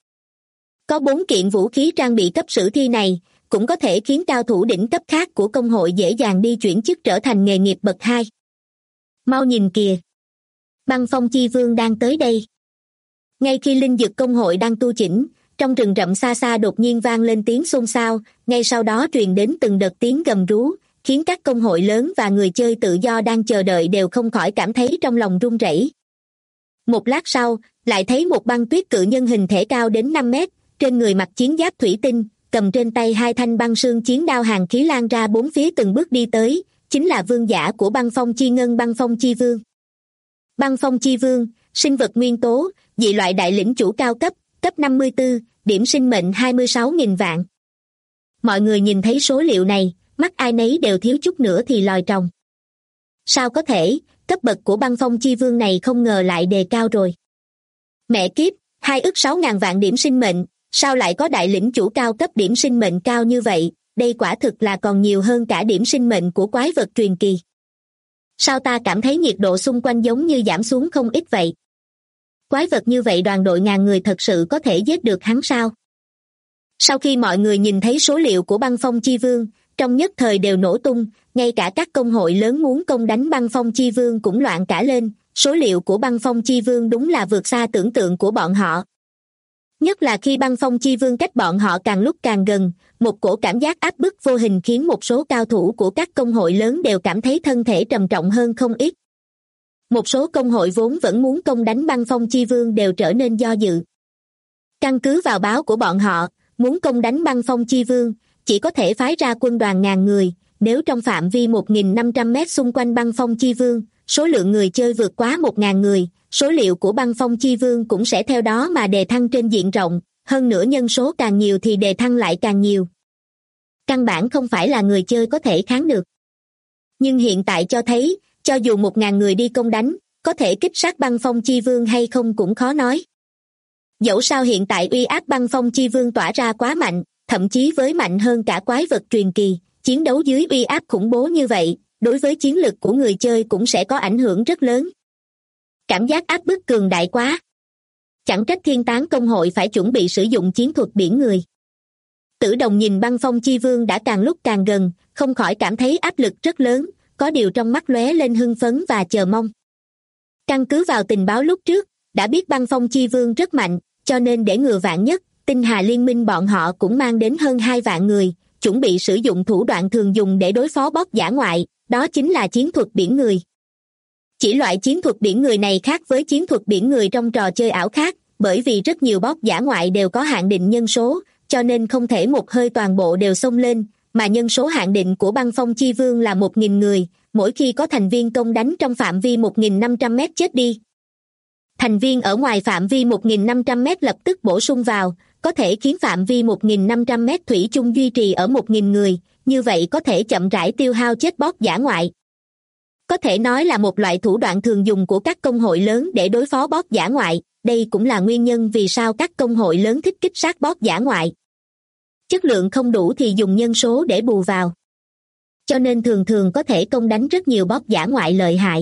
B: Có 4 kiện vũ khí trang bị cấp sử thi này, cũng có thể khiến cao thủ đỉnh cấp khác của công hội dễ dàng đi chuyển chức trở thành nghề nghiệp bậc 2. Mau nhìn kìa, Băng Phong Chi Vương đang tới đây. Ngay khi linh dực công hội đang tu chỉnh, trong rừng rậm xa xa đột nhiên vang lên tiếng xôn xao, ngay sau đó truyền đến từng đợt tiếng gầm rú, khiến các công hội lớn và người chơi tự do đang chờ đợi đều không khỏi cảm thấy trong lòng run rẩy. Một lát sau, lại thấy một băng tuyết cự nhân hình thể cao đến 5 mét, trên người mặc chiến giáp thủy tinh, cầm trên tay hai thanh băng sương chiến đao hàng khí lan ra bốn phía từng bước đi tới, chính là vương giả của Băng Phong Chi Ngân Băng Phong Chi Vương. Băng Phong Chi Vương, sinh vật nguyên tố, dị loại đại lĩnh chủ cao cấp, cấp 54, điểm sinh mệnh 26.000 vạn. Mọi người nhìn thấy số liệu này, mắt ai nấy đều thiếu chút nữa thì lòi tròng. Sao có thể, cấp bậc của Băng Phong Chi Vương này không ngờ lại đề cao rồi. Mẹ kiếp, 2.600.000 vạn điểm sinh mệnh, sao lại có đại lĩnh chủ cao cấp điểm sinh mệnh cao như vậy, đây quả thực là còn nhiều hơn cả điểm sinh mệnh của quái vật truyền kỳ. Sao ta cảm thấy nhiệt độ xung quanh giống như giảm xuống không ít vậy? Quái vật như vậy đoàn đội ngàn người thật sự có thể giết được hắn sao? Sau khi mọi người nhìn thấy số liệu của Băng Phong Chi Vương, trong nhất thời đều nổ tung, ngay cả các công hội lớn muốn công đánh Băng Phong Chi Vương cũng loạn cả lên, số liệu của Băng Phong Chi Vương đúng là vượt xa tưởng tượng của bọn họ. Nhất là khi Băng Phong Chi Vương cách bọn họ càng lúc càng gần, một cổ cảm giác áp bức vô hình khiến một số cao thủ của các công hội lớn đều cảm thấy thân thể trầm trọng hơn không ít. Một số công hội vốn vẫn muốn công đánh Băng Phong Chi Vương đều trở nên do dự. Căn cứ vào báo của bọn họ, muốn công đánh Băng Phong Chi Vương, chỉ có thể phái ra quân đoàn ngàn người, nếu trong phạm vi 1.500 mét xung quanh Băng Phong Chi Vương, số lượng người chơi vượt quá 1.000 người, số liệu của Băng Phong Chi Vương cũng sẽ theo đó mà đề thăng trên diện rộng, hơn nữa nhân số càng nhiều thì đề thăng lại càng nhiều. Căn bản không phải là người chơi có thể kháng được. Nhưng hiện tại cho thấy, cho dù 1.000 người đi công đánh, có thể kích sát Băng Phong Chi Vương hay không cũng khó nói. Dẫu sao hiện tại uy áp Băng Phong Chi Vương tỏa ra quá mạnh, thậm chí với mạnh hơn cả quái vật truyền kỳ, chiến đấu dưới uy áp khủng bố như vậy, đối với chiến lực của người chơi cũng sẽ có ảnh hưởng rất lớn. Cảm giác áp bức cường đại quá. Chẳng trách Thiên Tán công hội phải chuẩn bị sử dụng chiến thuật biển người. Tử Đồng nhìn Băng Phong Chi Vương đã càng lúc càng gần, không khỏi cảm thấy áp lực rất lớn, có điều trong mắt lóe lên hưng phấn và chờ mong. Căn cứ vào tình báo lúc trước, đã biết Băng Phong Chi Vương rất mạnh, cho nên để ngừa vạn nhất, Tinh Hà Liên minh bọn họ cũng mang đến hơn 2 vạn người, chuẩn bị sử dụng thủ đoạn thường dùng để đối phó boss dã ngoại, đó chính là chiến thuật biển người. Chỉ loại chiến thuật biển người này khác với chiến thuật biển người trong trò chơi ảo khác, bởi vì rất nhiều boss dã ngoại đều có hạn định nhân số, cho nên không thể một hơi toàn bộ đều xông lên, mà nhân số hạn định của Băng Phong Chi Vương là 1.000 người, mỗi khi có thành viên công đánh trong phạm vi 1.500 mét chết đi. Thành viên ở ngoài phạm vi 1.500 mét lập tức bổ sung vào, có thể khiến phạm vi 1.500 mét thủy chung duy trì ở 1.000 người, như vậy có thể chậm rãi tiêu hao chết boss dã ngoại. Có thể nói là một loại thủ đoạn thường dùng của các công hội lớn để đối phó boss dã ngoại, đây cũng là nguyên nhân vì sao các công hội lớn thích kích sát boss dã ngoại. Chất lượng không đủ thì dùng nhân số để bù vào. Cho nên thường thường có thể công đánh rất nhiều boss dã ngoại lợi hại.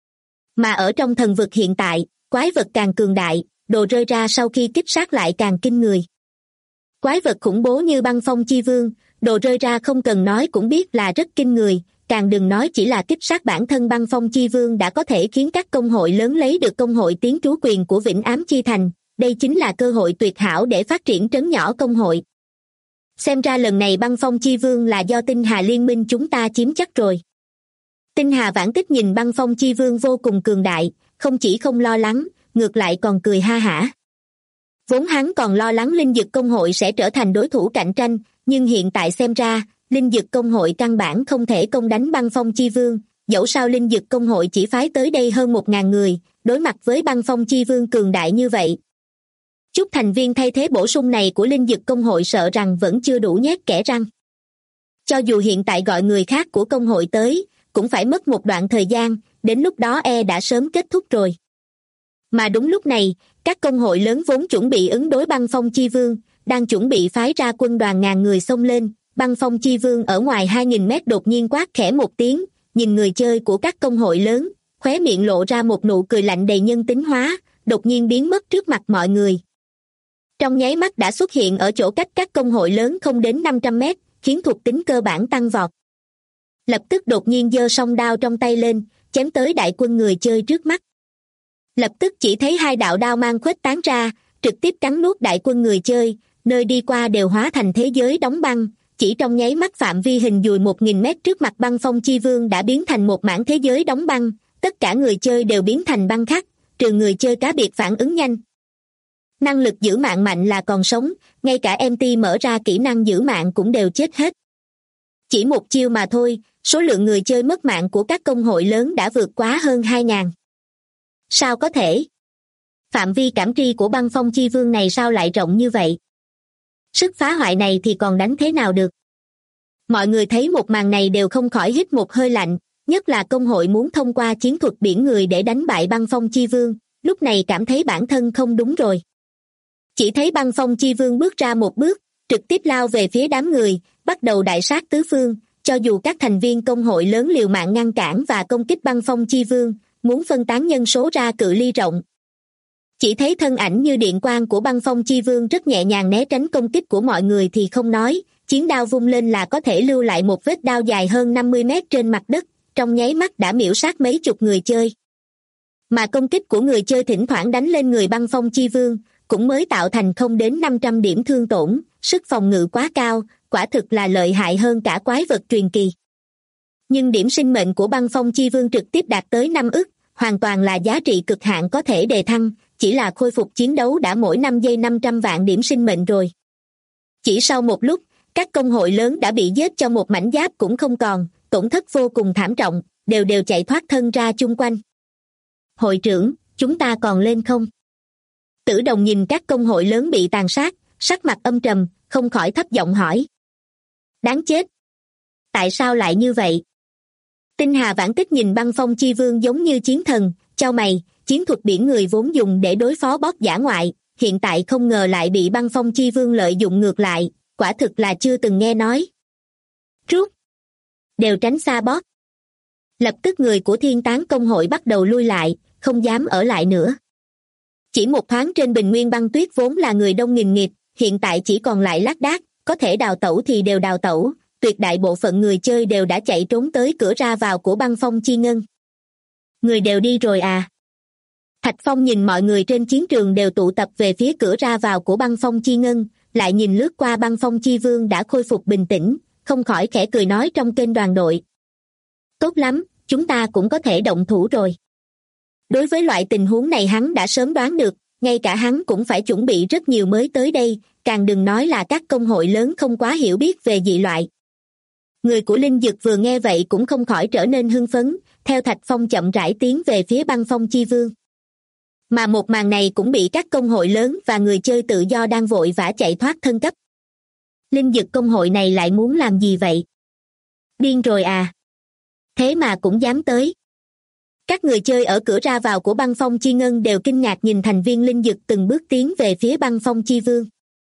B: Mà ở trong thần vực hiện tại, quái vật càng cường đại, đồ rơi ra sau khi kích sát lại càng kinh người. Quái vật khủng bố như Băng Phong Chi Vương, đồ rơi ra không cần nói cũng biết là rất kinh người, càng đừng nói chỉ là kích sát bản thân Băng Phong Chi Vương đã có thể khiến các công hội lớn lấy được công hội tiến trú quyền của Vĩnh Ám Chi Thành, đây chính là cơ hội tuyệt hảo để phát triển trấn nhỏ công hội. Xem ra lần này Băng Phong Chi Vương là do Tinh Hà Liên minh chúng ta chiếm chắc rồi. Tinh Hà Vãn Tích nhìn Băng Phong Chi Vương vô cùng cường đại, không chỉ không lo lắng, ngược lại còn cười ha hả. Vốn hắn còn lo lắng linh dực công hội sẽ trở thành đối thủ cạnh tranh, nhưng hiện tại xem ra, linh dực công hội căn bản không thể công đánh Băng Phong Chi Vương, dẫu sao linh dực công hội chỉ phái tới đây hơn 1.000 người, đối mặt với Băng Phong Chi Vương cường đại như vậy. Chút thành viên thay thế bổ sung này của linh dực công hội sợ rằng vẫn chưa đủ nhét kẽ răng. Cho dù hiện tại gọi người khác của công hội tới, cũng phải mất một đoạn thời gian, đến lúc đó đã sớm kết thúc rồi. Mà đúng lúc này, các công hội lớn vốn chuẩn bị ứng đối Băng Phong Chi Vương, đang chuẩn bị phái ra quân đoàn ngàn người xông lên, Băng Phong Chi Vương ở ngoài 2.000 mét đột nhiên quát khẽ một tiếng, nhìn người chơi của các công hội lớn, khóe miệng lộ ra một nụ cười lạnh đầy nhân tính hóa, đột nhiên biến mất trước mặt mọi người. Trong nháy mắt đã xuất hiện ở chỗ cách các công hội lớn không đến 500 mét, khiến thuộc tính cơ bản tăng vọt. Lập tức đột nhiên giơ song đao trong tay lên, chém tới đại quân người chơi trước mắt. Lập tức chỉ thấy hai đạo đao mang khuếch tán ra, trực tiếp cắn nuốt đại quân người chơi, nơi đi qua đều hóa thành thế giới đóng băng. Chỉ trong nháy mắt phạm vi hình dùi 1.000 mét trước mặt Băng Phong Chi Vương đã biến thành một mảng thế giới đóng băng, tất cả người chơi đều biến thành băng khắc, trừ người chơi cá biệt phản ứng nhanh. Năng lực giữ mạng mạnh là còn sống, ngay cả MT mở ra kỹ năng giữ mạng cũng đều chết hết. Chỉ một chiêu mà thôi, số lượng người chơi mất mạng của các công hội lớn đã vượt quá hơn 2.000. Sao có thể? Phạm vi cảm tri của Băng Phong Chi Vương này sao lại rộng như vậy? Sức phá hoại này thì còn đánh thế nào được? Mọi người thấy một màn này đều không khỏi hít một hơi lạnh, nhất là công hội muốn thông qua chiến thuật biển người để đánh bại Băng Phong Chi Vương, lúc này cảm thấy bản thân không đúng rồi. Chỉ thấy Băng Phong Chi Vương bước ra một bước, trực tiếp lao về phía đám người, bắt đầu đại sát tứ phương, cho dù các thành viên công hội lớn liều mạng ngăn cản và công kích Băng Phong Chi Vương, muốn phân tán nhân số ra cự ly rộng. Chỉ thấy thân ảnh như điện quang của Băng Phong Chi Vương rất nhẹ nhàng né tránh công kích của mọi người thì không nói, chiến đao vung lên là có thể lưu lại một vết đao dài hơn 50 mét trên mặt đất, trong nháy mắt đã miễu sát mấy chục người chơi. Mà công kích của người chơi thỉnh thoảng đánh lên người Băng Phong Chi Vương, cũng mới tạo thành không đến 500 điểm thương tổn, sức phòng ngự quá cao, quả thực là lợi hại hơn cả quái vật truyền kỳ. Nhưng điểm sinh mệnh của Băng Phong Chi Vương trực tiếp đạt tới 5 ức, hoàn toàn là giá trị cực hạn có thể đề thăng, chỉ là khôi phục chiến đấu đã mỗi 5 giây 500 vạn điểm sinh mệnh rồi. Chỉ sau một lúc, các công hội lớn đã bị giết cho một mảnh giáp cũng không còn, tổn thất vô cùng thảm trọng, đều chạy thoát thân ra chung quanh. Hội trưởng, chúng ta còn lên không? Tử Đồng nhìn các công hội lớn bị tàn sát, sắc mặt âm trầm, không khỏi thấp giọng hỏi. Đáng chết! Tại sao lại như vậy? Tinh Hà Vãn Tích nhìn Băng Phong Chi Vương giống như chiến thần, chau mày, chiến thuật biển người vốn dùng để đối phó boss dã ngoại, hiện tại không ngờ lại bị Băng Phong Chi Vương lợi dụng ngược lại, quả thực là chưa từng nghe nói. Rút! Đều tránh xa boss. Lập tức người của Thiên Tán công hội bắt đầu lui lại, không dám ở lại nữa. Chỉ một thoáng trên bình nguyên băng tuyết vốn là người đông nghìn nghịt, hiện tại chỉ còn lại lác đác, có thể đào tẩu thì đều đào tẩu, tuyệt đại bộ phận người chơi đều đã chạy trốn tới cửa ra vào của Băng Phong Chi Ngân. Người đều đi rồi à? Thạch Phong nhìn mọi người trên chiến trường đều tụ tập về phía cửa ra vào của Băng Phong Chi Ngân, lại nhìn lướt qua Băng Phong Chi Vương đã khôi phục bình tĩnh, không khỏi khẽ cười nói trong kênh đoàn đội. Tốt lắm, chúng ta cũng có thể động thủ rồi. Đối với loại tình huống này hắn đã sớm đoán được, ngay cả hắn cũng phải chuẩn bị rất nhiều mới tới đây, càng đừng nói là các công hội lớn không quá hiểu biết về dị loại. Người của Linh Dực vừa nghe vậy cũng không khỏi trở nên hưng phấn, theo Thạch Phong chậm rãi tiến về phía Băng Phong Chi Vương. Mà một màn này cũng bị các công hội lớn và người chơi tự do đang vội vã chạy thoát thân cấp. Linh Dực công hội này lại muốn làm gì vậy? Điên rồi à? Thế mà cũng dám tới. Các người chơi ở cửa ra vào của Băng Phong Chi Ngân đều kinh ngạc nhìn thành viên Linh Dực từng bước tiến về phía Băng Phong Chi Vương.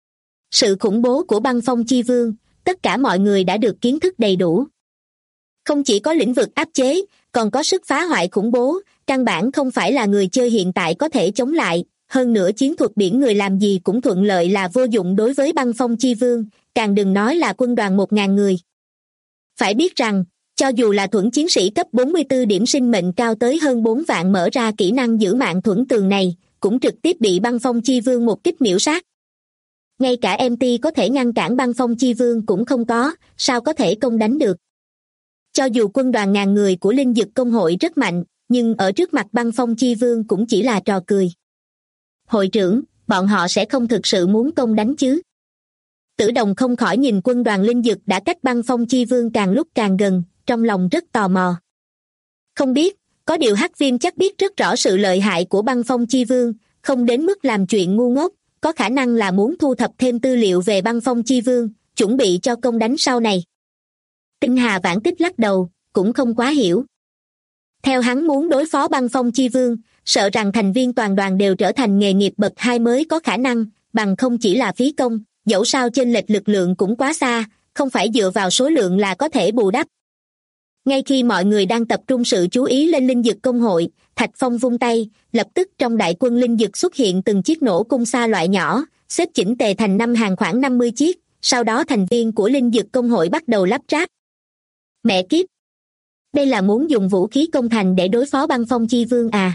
B: Sự khủng bố của Băng Phong Chi Vương, tất cả mọi người đã được kiến thức đầy đủ. Không chỉ có lĩnh vực áp chế, còn có sức phá hoại khủng bố, căn bản không phải là người chơi hiện tại có thể chống lại, hơn nữa chiến thuật biển người làm gì cũng thuận lợi là vô dụng đối với Băng Phong Chi Vương, càng đừng nói là quân đoàn 1.000 người. Phải biết rằng, cho dù là thuẫn chiến sĩ cấp 44 điểm sinh mệnh cao tới hơn 4 vạn mở ra kỹ năng giữ mạng thuẫn tường này, cũng trực tiếp bị Băng Phong Chi Vương một kích miễu sát. Ngay cả MT có thể ngăn cản Băng Phong Chi Vương cũng không có, sao có thể công đánh được. Cho dù quân đoàn ngàn người của Linh Dực công hội rất mạnh, nhưng ở trước mặt Băng Phong Chi Vương cũng chỉ là trò cười. Hội trưởng, bọn họ sẽ không thực sự muốn công đánh chứ? Tử Đồng không khỏi nhìn quân đoàn Linh Dực đã cách Băng Phong Chi Vương càng lúc càng gần, trong lòng rất tò mò. Không biết, có điều Hắc Viêm chắc biết rất rõ sự lợi hại của Băng Phong Chi Vương, không đến mức làm chuyện ngu ngốc, có khả năng là muốn thu thập thêm tư liệu về Băng Phong Chi Vương, chuẩn bị cho công đánh sau này. Tinh Hà Vãn Tích lắc đầu, cũng không quá hiểu. Theo hắn muốn đối phó Băng Phong Chi Vương, sợ rằng thành viên toàn đoàn đều trở thành nghề nghiệp bậc 2 mới có khả năng, bằng không chỉ là phí công, dẫu sao chênh lệch lực lượng cũng quá xa, không phải dựa vào số lượng là có thể bù đắp. Ngay khi mọi người đang tập trung sự chú ý lên Linh Dực công hội, Thạch Phong vung tay, lập tức trong đại quân Linh Dực xuất hiện từng chiếc nổ cung xa loại nhỏ, xếp chỉnh tề thành 5 hàng khoảng 50 chiếc, sau đó thành viên của Linh Dực công hội bắt đầu lắp ráp. Mẹ kiếp! Đây là muốn dùng vũ khí công thành để đối phó Băng Phong Chi Vương à?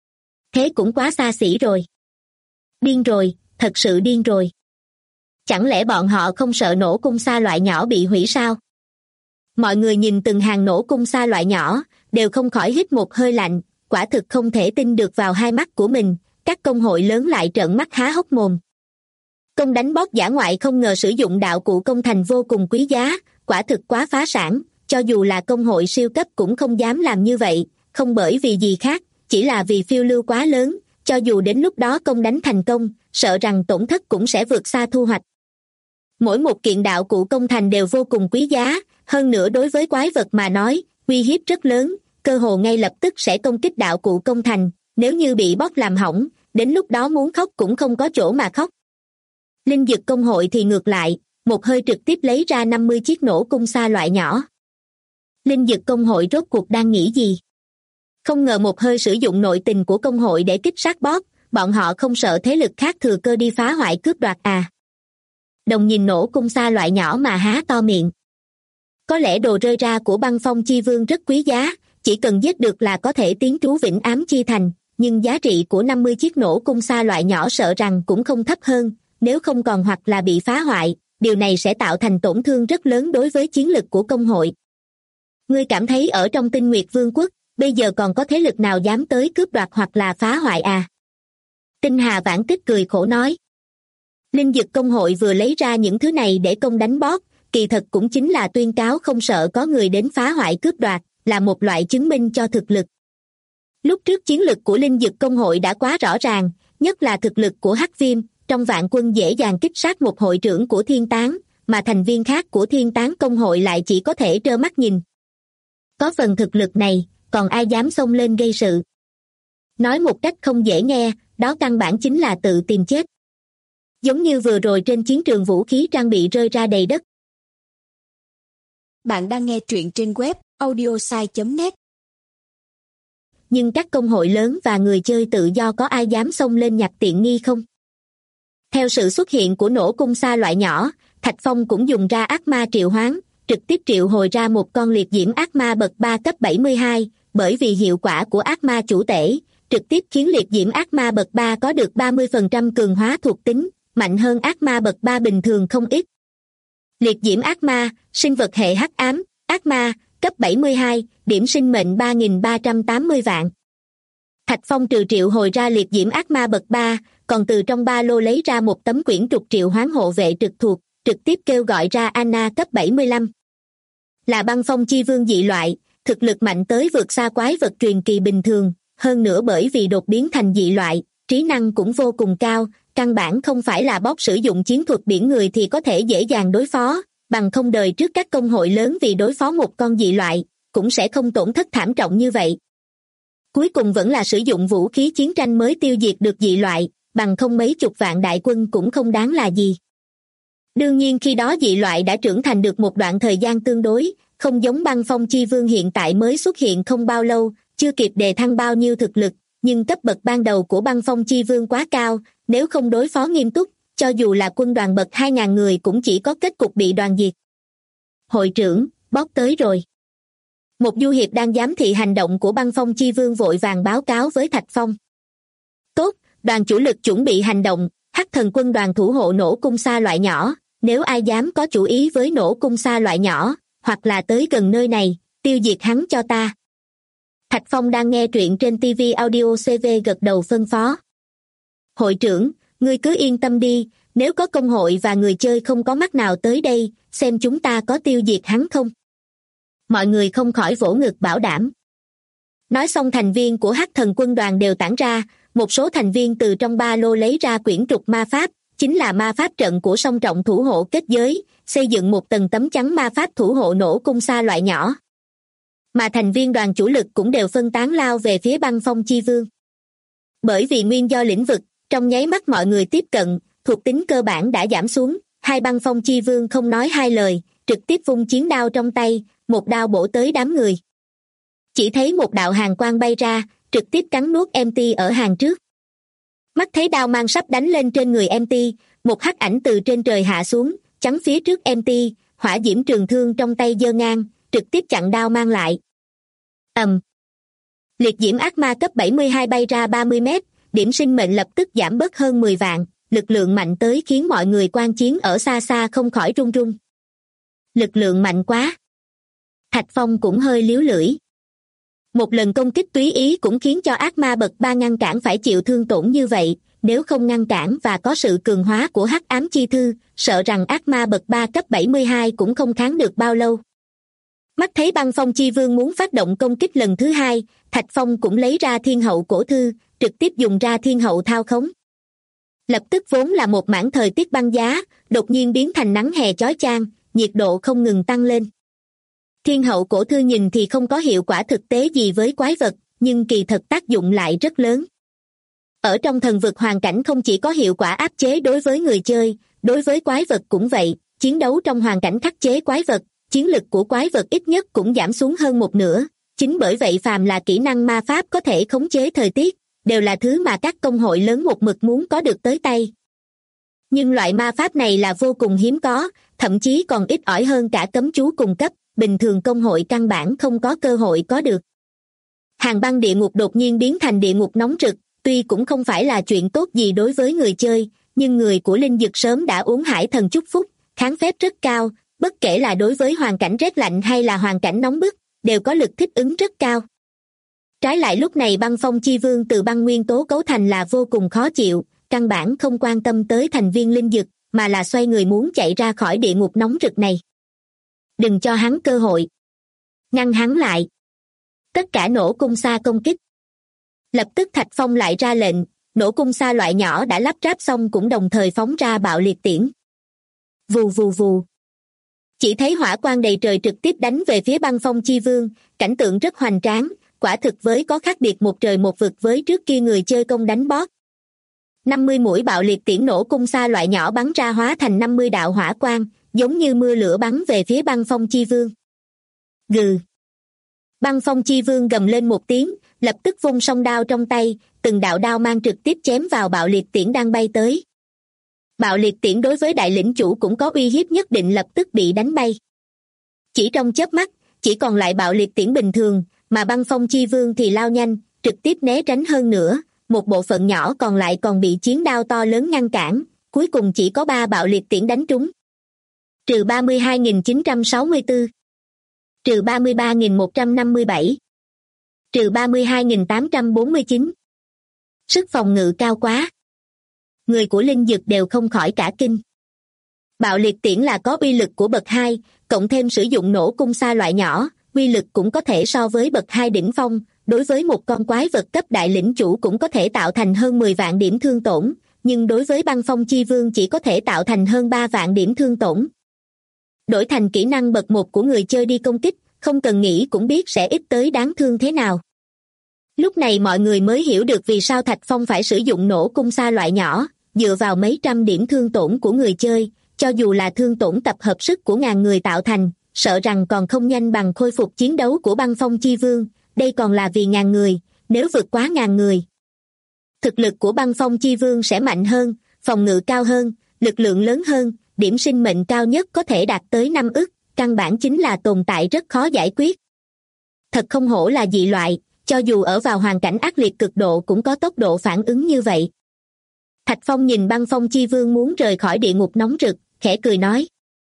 B: Thế cũng quá xa xỉ rồi. Điên rồi, thật sự điên rồi. Chẳng lẽ bọn họ không sợ nổ cung sa loại nhỏ bị hủy sao? Mọi người nhìn từng hàng nổ cung sa loại nhỏ, đều không khỏi hít một hơi lạnh, quả thực không thể tin được vào hai mắt của mình, các công hội lớn lại trợn mắt há hốc mồm. Công đánh boss dã ngoại không ngờ sử dụng đạo cụ công thành vô cùng quý giá, quả thực quá phá sản, cho dù là công hội siêu cấp cũng không dám làm như vậy, không bởi vì gì khác, chỉ là vì phiêu lưu quá lớn, cho dù đến lúc đó công đánh thành công, sợ rằng tổn thất cũng sẽ vượt xa thu hoạch. Mỗi một kiện đạo cụ công thành đều vô cùng quý giá, hơn nữa đối với quái vật mà nói, uy hiếp rất lớn, cơ hồ ngay lập tức sẽ công kích đạo cụ công thành, nếu như bị boss làm hỏng, đến lúc đó muốn khóc cũng không có chỗ mà khóc. Linh dực công hội thì ngược lại, một hơi trực tiếp lấy ra 50 chiếc nổ cung sa loại nhỏ. Linh dực công hội rốt cuộc đang nghĩ gì? Không ngờ một hơi sử dụng nội tình của công hội để kích sát boss, bọn họ không sợ thế lực khác thừa cơ đi phá hoại cướp đoạt à? Đồng nhìn nổ cung sa loại nhỏ mà há to miệng. Có lẽ đồ rơi ra của Băng Phong Chi Vương rất quý giá, chỉ cần giết được là có thể tiến trú Vĩnh Ám Chi Thành, nhưng giá trị của 50 chiếc nổ cung sa loại nhỏ sợ rằng cũng không thấp hơn, nếu không còn hoặc là bị phá hoại, điều này sẽ tạo thành tổn thương rất lớn đối với chiến lực của công hội. Ngươi cảm thấy ở trong Tinh Nguyệt Vương quốc, bây giờ còn có thế lực nào dám tới cướp đoạt hoặc là phá hoại à? Tinh Hà Vãn Tích cười khổ nói. Linh dực công hội vừa lấy ra những thứ này để công đánh boss, kỳ thật cũng chính là tuyên cáo không sợ có người đến phá hoại cướp đoạt, là một loại chứng minh cho thực lực. Lúc trước chiến lực của linh dực công hội đã quá rõ ràng, nhất là thực lực của Hắc Viêm, trong vạn quân dễ dàng kích sát một hội trưởng của Thiên Tán, mà thành viên khác của Thiên Tán công hội lại chỉ có thể trơ mắt nhìn. Có phần thực lực này, còn ai dám xông lên gây sự? Nói một cách không dễ nghe, đó căn bản chính là tự tìm chết. Giống như vừa rồi trên chiến trường vũ khí trang bị rơi ra đầy đất.
C: Bạn đang nghe truyện trên web audiosai.net.
B: Nhưng các công hội lớn và người chơi tự do có ai dám xông lên nhặt tiện nghi không? Theo sự xuất hiện của nổ cung sa loại nhỏ, Thạch Phong cũng dùng ra ác ma triệu hoán, trực tiếp triệu hồi ra một con liệt diễm ác ma bậc 3 cấp 72, bởi vì hiệu quả của ác ma chủ tể, trực tiếp khiến liệt diễm ác ma bậc 3 có được 30% cường hóa thuộc tính, mạnh hơn ác ma bậc 3 bình thường không ít. Liệt diễm ác ma, sinh vật hệ hắc ám, ác ma, cấp 72, điểm sinh mệnh 3.380 vạn. Thạch Phong trừ triệu hồi ra liệt diễm ác ma bậc 3, còn từ trong ba lô lấy ra một tấm quyển trục triệu hoán hộ vệ trực thuộc, trực tiếp kêu gọi ra Anna cấp 75. Là Băng Phong Chi Vương dị loại, thực lực mạnh tới vượt xa quái vật truyền kỳ bình thường, hơn nữa bởi vì đột biến thành dị loại, trí năng cũng vô cùng cao, căn bản không phải là boss sử dụng chiến thuật biển người thì có thể dễ dàng đối phó, bằng không đời trước các công hội lớn vì đối phó một con dị loại, cũng sẽ không tổn thất thảm trọng như vậy. Cuối cùng vẫn là sử dụng vũ khí chiến tranh mới tiêu diệt được dị loại, bằng không mấy chục vạn đại quân cũng không đáng là gì. Đương nhiên khi đó dị loại đã trưởng thành được một đoạn thời gian tương đối, không giống Băng Phong Chi Vương hiện tại mới xuất hiện không bao lâu, chưa kịp đề thăng bao nhiêu thực lực, nhưng cấp bậc ban đầu của Băng Phong Chi Vương quá cao, nếu không đối phó nghiêm túc, cho dù là quân đoàn bậc 2.000 người cũng chỉ có kết cục bị đoàn diệt. Hội trưởng, boss tới rồi. Một du hiệp đang giám thị hành động của Băng Phong Chi Vương vội vàng báo cáo với Thạch Phong. Tốt, đoàn chủ lực chuẩn bị hành động, Hắc Thần quân đoàn thủ hộ nổ cung sa loại nhỏ, nếu ai dám có chủ ý với nổ cung sa loại nhỏ, hoặc là tới gần nơi này, tiêu diệt hắn cho ta. Thạch Phong đang nghe truyện trên TV Audio CV gật đầu phân phó. Hội trưởng, ngươi cứ yên tâm đi, nếu có công hội và người chơi không có mắt nào tới đây, xem chúng ta có tiêu diệt hắn không. Mọi người không khỏi vỗ ngực bảo đảm. Nói xong thành viên của Hắc Thần quân đoàn đều tản ra, một số thành viên từ trong ba lô lấy ra quyển trục ma pháp, chính là ma pháp trận của song trọng thủ hộ kết giới, xây dựng một tầng tấm chắn ma pháp thủ hộ nổ cung sa loại nhỏ. Mà thành viên đoàn chủ lực cũng đều phân tán lao về phía Băng Phong Chi Vương. Bởi vì nguyên do lĩnh vực, trong nháy mắt mọi người tiếp cận, thuộc tính cơ bản đã giảm xuống, hai Băng Phong Chi Vương không nói hai lời, trực tiếp vung chiến đao trong tay, một đao bổ tới đám người. Chỉ thấy một đạo hàn quang bay ra, trực tiếp cắn nuốt MT ở hàng trước. Mắt thấy đao mang sắp đánh lên trên người MT, một hắc ảnh từ trên trời hạ xuống, chắn phía trước MT, hỏa diễm trường thương trong tay giơ ngang, trực tiếp chặn đao mang lại. Liệt diễm ác ma cấp 72 bay ra 30 mét, điểm sinh mệnh lập tức giảm bớt hơn 10 vạn, lực lượng mạnh tới khiến mọi người quan chiến ở xa xa không khỏi run run. Lực lượng mạnh quá. Thạch Phong cũng hơi líu lưỡi. Một lần công kích túy ý cũng khiến cho ác ma bậc 3 ngăn cản phải chịu thương tổn như vậy, nếu không ngăn cản và có sự cường hóa của hắc ám chi thư, sợ rằng ác ma bậc 3 cấp 72 cũng không kháng được bao lâu. Mắt thấy băng phong chi vương muốn phát động công kích lần thứ hai, Thạch Phong cũng lấy ra thiên hậu cổ thư, trực tiếp dùng ra thiên hậu thao khống. Lập tức vốn là một mảng thời tiết băng giá, đột nhiên biến thành nắng hè chói chang, nhiệt độ không ngừng tăng lên. Thiên hậu cổ thư nhìn thì không có hiệu quả thực tế gì với quái vật, nhưng kỳ thật tác dụng lại rất lớn. Ở trong thần vực hoàn cảnh không chỉ có hiệu quả áp chế đối với người chơi, đối với quái vật cũng vậy, chiến đấu trong hoàn cảnh khắc chế quái vật, chiến lực của quái vật ít nhất cũng giảm xuống hơn một nửa. Chính bởi vậy phàm là kỹ năng ma pháp có thể khống chế thời tiết, đều là thứ mà các công hội lớn một mực muốn có được tới tay. Nhưng loại ma pháp này là vô cùng hiếm có, thậm chí còn ít ỏi hơn cả cấm chú cùng cấp, bình thường công hội căn bản không có cơ hội có được. Hàng băng địa ngục đột nhiên biến thành địa ngục nóng rực, tuy cũng không phải là chuyện tốt gì đối với người chơi, nhưng người của linh dực sớm đã uống hải thần chúc phúc, kháng phép rất cao, bất kể là đối với hoàn cảnh rét lạnh hay là hoàn cảnh nóng bức, đều có lực thích ứng rất cao. Trái lại lúc này băng phong chi vương từ băng nguyên tố cấu thành là vô cùng khó chịu, căn bản không quan tâm tới thành viên linh dực, mà là xoay người muốn chạy ra khỏi địa ngục nóng rực này. Đừng cho hắn cơ hội. Ngăn hắn lại. Tất cả nổ cung xa công kích. Lập tức Thạch Phong lại ra lệnh, nổ cung xa loại nhỏ đã lắp ráp xong cũng đồng thời phóng ra bạo liệt tiễn. Vù vù vù. Chỉ thấy hỏa quang đầy trời trực tiếp đánh về phía băng phong chi vương, cảnh tượng rất hoành tráng, quả thực với có khác biệt một trời một vực với trước kia người chơi công đánh boss. 50 mũi bạo liệt tiễn nổ cung xa loại nhỏ bắn ra hóa thành 50 đạo hỏa quang, giống như mưa lửa bắn về phía băng phong chi vương. Gừ. Băng phong chi vương gầm lên một tiếng, lập tức vung song đao trong tay, từng đạo đao mang trực tiếp chém vào bạo liệt tiễn đang bay tới. Bạo liệt tiễn đối với đại lĩnh chủ cũng có uy hiếp nhất định, lập tức bị đánh bay. Chỉ trong chớp mắt, chỉ còn lại bạo liệt tiễn bình thường, mà băng phong chi vương thì lao nhanh, trực tiếp né tránh hơn nữa, một bộ phận nhỏ còn lại còn bị chiến đao to lớn ngăn cản, cuối cùng chỉ có 3 bạo liệt tiễn đánh trúng. Trừ 32.964. Trừ 33.157. Trừ 32.849. Sức phòng ngự cao quá. Người của linh dực đều không khỏi cả kinh. Bạo liệt tiễn là có uy lực của bậc 2, cộng thêm sử dụng nổ cung xa loại nhỏ, uy lực cũng có thể so với bậc 2 đỉnh phong, đối với một con quái vật cấp đại lĩnh chủ cũng có thể tạo thành hơn 10 vạn điểm thương tổn, nhưng đối với băng phong chi vương chỉ có thể tạo thành hơn 3 vạn điểm thương tổn. Đổi thành kỹ năng bậc 1 của người chơi đi công kích, không cần nghĩ cũng biết sẽ ít tới đáng thương thế nào. Lúc này mọi người mới hiểu được vì sao Thạch Phong phải sử dụng nổ cung xa loại nhỏ, dựa vào mấy trăm điểm thương tổn của người chơi, cho dù là thương tổn tập hợp sức của ngàn người tạo thành, sợ rằng còn không nhanh bằng khôi phục chiến đấu của băng phong chi vương, đây còn là vì ngàn người, nếu vượt quá ngàn người. Thực lực của băng phong chi vương sẽ mạnh hơn, phòng ngự cao hơn, lực lượng lớn hơn, điểm sinh mệnh cao nhất có thể đạt tới 5 ức, căn bản chính là tồn tại rất khó giải quyết. Thật không hổ là dị loại, cho dù ở vào hoàn cảnh ác liệt cực độ cũng có tốc độ phản ứng như vậy. Thạch Phong nhìn băng phong chi vương muốn rời khỏi địa ngục nóng rực, khẽ cười nói.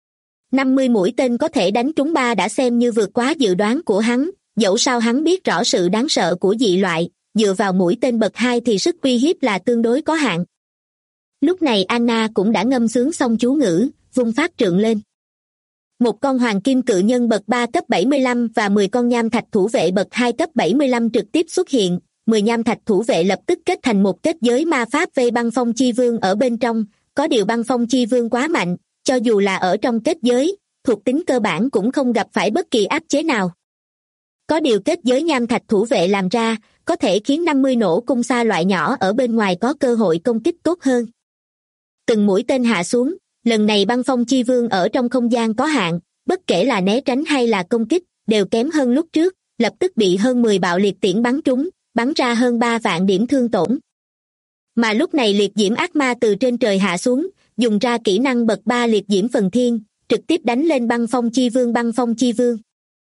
B: 50 mũi tên có thể đánh trúng 3 đã xem như vượt quá dự đoán của hắn, dẫu sao hắn biết rõ sự đáng sợ của dị loại, dựa vào mũi tên bậc 2 thì sức uy hiếp là tương đối có hạn. Lúc này Anna cũng đã ngâm sướng xong chú ngữ, vung pháp trượng lên. Một con hoàng kim cự nhân bậc 3 cấp 75 và 10 con nham thạch thủ vệ bậc 2 cấp 75 trực tiếp xuất hiện, 10 nham thạch thủ vệ lập tức kết thành một kết giới ma pháp vây băng phong chi vương ở bên trong, có điều băng phong chi vương quá mạnh, cho dù là ở trong kết giới, thuộc tính cơ bản cũng không gặp phải bất kỳ áp chế nào. Có điều kết giới nham thạch thủ vệ làm ra, có thể khiến 50 nổ cung xa loại nhỏ ở bên ngoài có cơ hội công kích tốt hơn. Từng mũi tên hạ xuống, lần này băng phong chi vương ở trong không gian có hạn, bất kể là né tránh hay là công kích, đều kém hơn lúc trước, lập tức bị hơn 10 bạo liệt tiễn bắn trúng, bắn ra hơn 3 vạn điểm thương tổn. Mà lúc này liệt diễm ác ma từ trên trời hạ xuống, dùng ra kỹ năng bậc 3 liệt diễm phần thiên, trực tiếp đánh lên băng phong chi vương.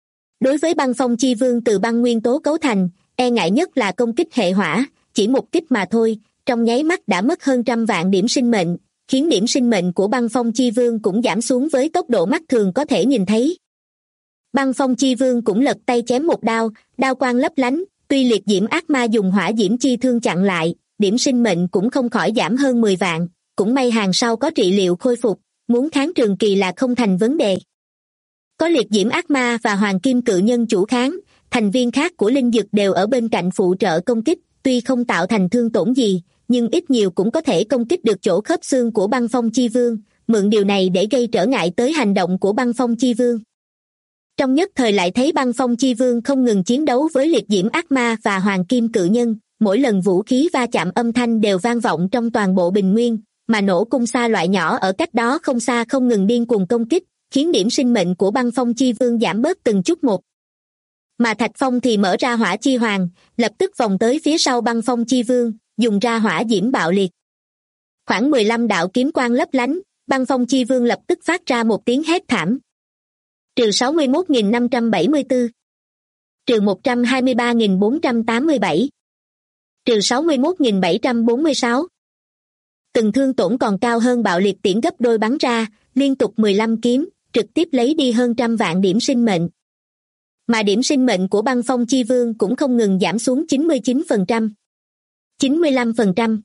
B: Đối với băng phong chi vương từ băng nguyên tố cấu thành, e ngại nhất là công kích hệ hỏa, chỉ một kích mà thôi, trong nháy mắt đã mất hơn 100.000 điểm sinh mệnh, khiến điểm sinh mệnh của băng phong chi vương cũng giảm xuống với tốc độ mắt thường có thể nhìn thấy. Băng phong chi vương cũng lật tay chém một đao, đao quang lấp lánh, tuy liệt diễm ác ma dùng hỏa diễm chi thương chặn lại, điểm sinh mệnh cũng không khỏi giảm hơn 10 vạn, cũng may hàng sau có trị liệu khôi phục, muốn kháng trường kỳ là không thành vấn đề. Có liệt diễm ác ma và hoàng kim cự nhân chủ kháng, thành viên khác của linh dực đều ở bên cạnh phụ trợ công kích, tuy không tạo thành thương tổn gì, nhưng ít nhiều cũng có thể công kích được chỗ khớp xương của băng phong chi vương, mượn điều này để gây trở ngại tới hành động của băng phong chi vương. Trong nhất thời lại thấy băng phong chi vương không ngừng chiến đấu với liệt diễm ác ma và hoàng kim cự nhân, mỗi lần vũ khí va chạm âm thanh đều vang vọng trong toàn bộ bình nguyên, mà nổ cung xa loại nhỏ ở cách đó không xa không ngừng điên cuồng công kích, khiến điểm sinh mệnh của băng phong chi vương giảm bớt từng chút một. Mà Thạch Phong thì mở ra hỏa chi hoàng, lập tức vòng tới phía sau băng phong chi vương, dùng ra hỏa diễm bạo liệt. Khoảng 15 đạo kiếm quang lấp lánh, băng phong chi vương lập tức phát ra một tiếng hét thảm. Trừ 61.574. Trừ 123.487. Trừ 61.746. Từng thương tổn còn cao hơn bạo liệt tiễn gấp đôi bắn ra, liên tục 15 kiếm, trực tiếp lấy đi hơn 100.000 điểm sinh mệnh. Mà điểm sinh mệnh của băng phong chi vương cũng không ngừng giảm xuống 99%, 95%,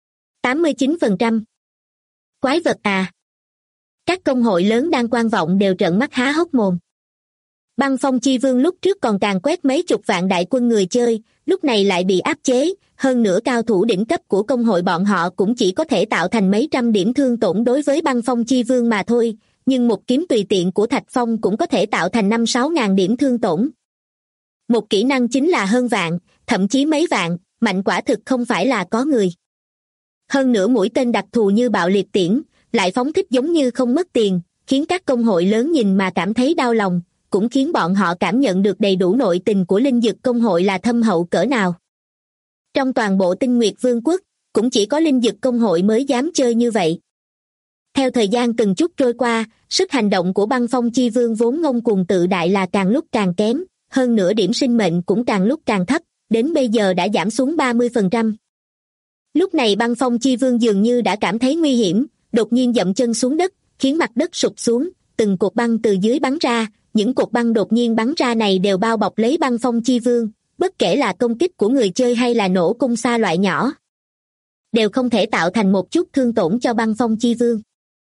B: 89%. Quái vật à! Các công hội lớn đang quan vọng đều trợn mắt há hốc mồm. Băng phong chi vương lúc trước còn càng quét mấy chục vạn đại quân người chơi, lúc này lại bị áp chế, hơn nữa cao thủ đỉnh cấp của công hội bọn họ cũng chỉ có thể tạo thành mấy trăm điểm thương tổn đối với băng phong chi vương mà thôi, nhưng một kiếm tùy tiện của Thạch Phong cũng có thể tạo thành 5-6 ngàn điểm thương tổn. Một kỹ năng chính là hơn vạn, thậm chí mấy vạn, mạnh quả thực không phải là có người. Hơn nữa mũi tên đặc thù như bạo liệt tiễn, lại phóng thích giống như không mất tiền, khiến các công hội lớn nhìn mà cảm thấy đau lòng, cũng khiến bọn họ cảm nhận được đầy đủ nội tình của linh dực công hội là thâm hậu cỡ nào. Trong toàn bộ Tinh Nguyệt Vương quốc, cũng chỉ có linh dực công hội mới dám chơi như vậy. Theo thời gian từng chút trôi qua, sức hành động của băng phong chi vương vốn ngông cuồng tự đại là càng lúc càng kém, hơn nữa điểm sinh mệnh cũng càng lúc càng thấp, đến bây giờ đã giảm xuống 30%. Lúc này băng phong chi vương dường như đã cảm thấy nguy hiểm, đột nhiên dậm chân xuống đất, khiến mặt đất sụp xuống, từng cột băng từ dưới bắn ra, những cột băng đột nhiên bắn ra này đều bao bọc lấy băng phong chi vương, bất kể là công kích của người chơi hay là nổ cung xa loại nhỏ, đều không thể tạo thành một chút thương tổn cho băng phong chi vương.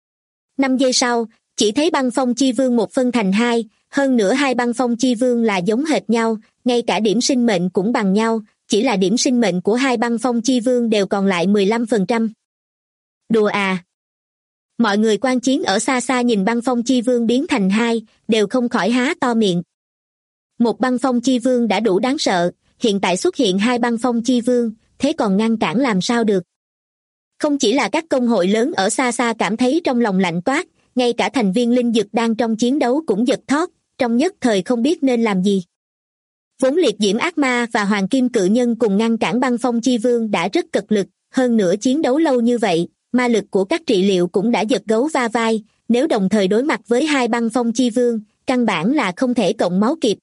B: 5 giây sau, chỉ thấy băng phong chi vương một phân thành hai, hơn nữa hai băng phong chi vương là giống hệt nhau, ngay cả điểm sinh mệnh cũng bằng nhau, chỉ là điểm sinh mệnh của hai băng phong chi vương đều còn lại 15%. Đùa à! Mọi người quan chiến ở xa xa nhìn băng phong chi vương biến thành hai, đều không khỏi há to miệng. Một băng phong chi vương đã đủ đáng sợ, hiện tại xuất hiện hai băng phong chi vương, thế còn ngăn cản làm sao được? Không chỉ là các công hội lớn ở xa xa cảm thấy trong lòng lạnh toát, ngay cả thành viên linh dực đang trong chiến đấu cũng giật thót, trong nhất thời không biết nên làm gì. Vốn liệt diễm ác ma và hoàng kim cự nhân cùng ngăn cản băng phong chi vương đã rất cật lực, hơn nữa chiến đấu lâu như vậy, ma lực của các trị liệu cũng đã giật gấu va vai, nếu đồng thời đối mặt với hai băng phong chi vương, căn bản là không thể cộng máu kịp.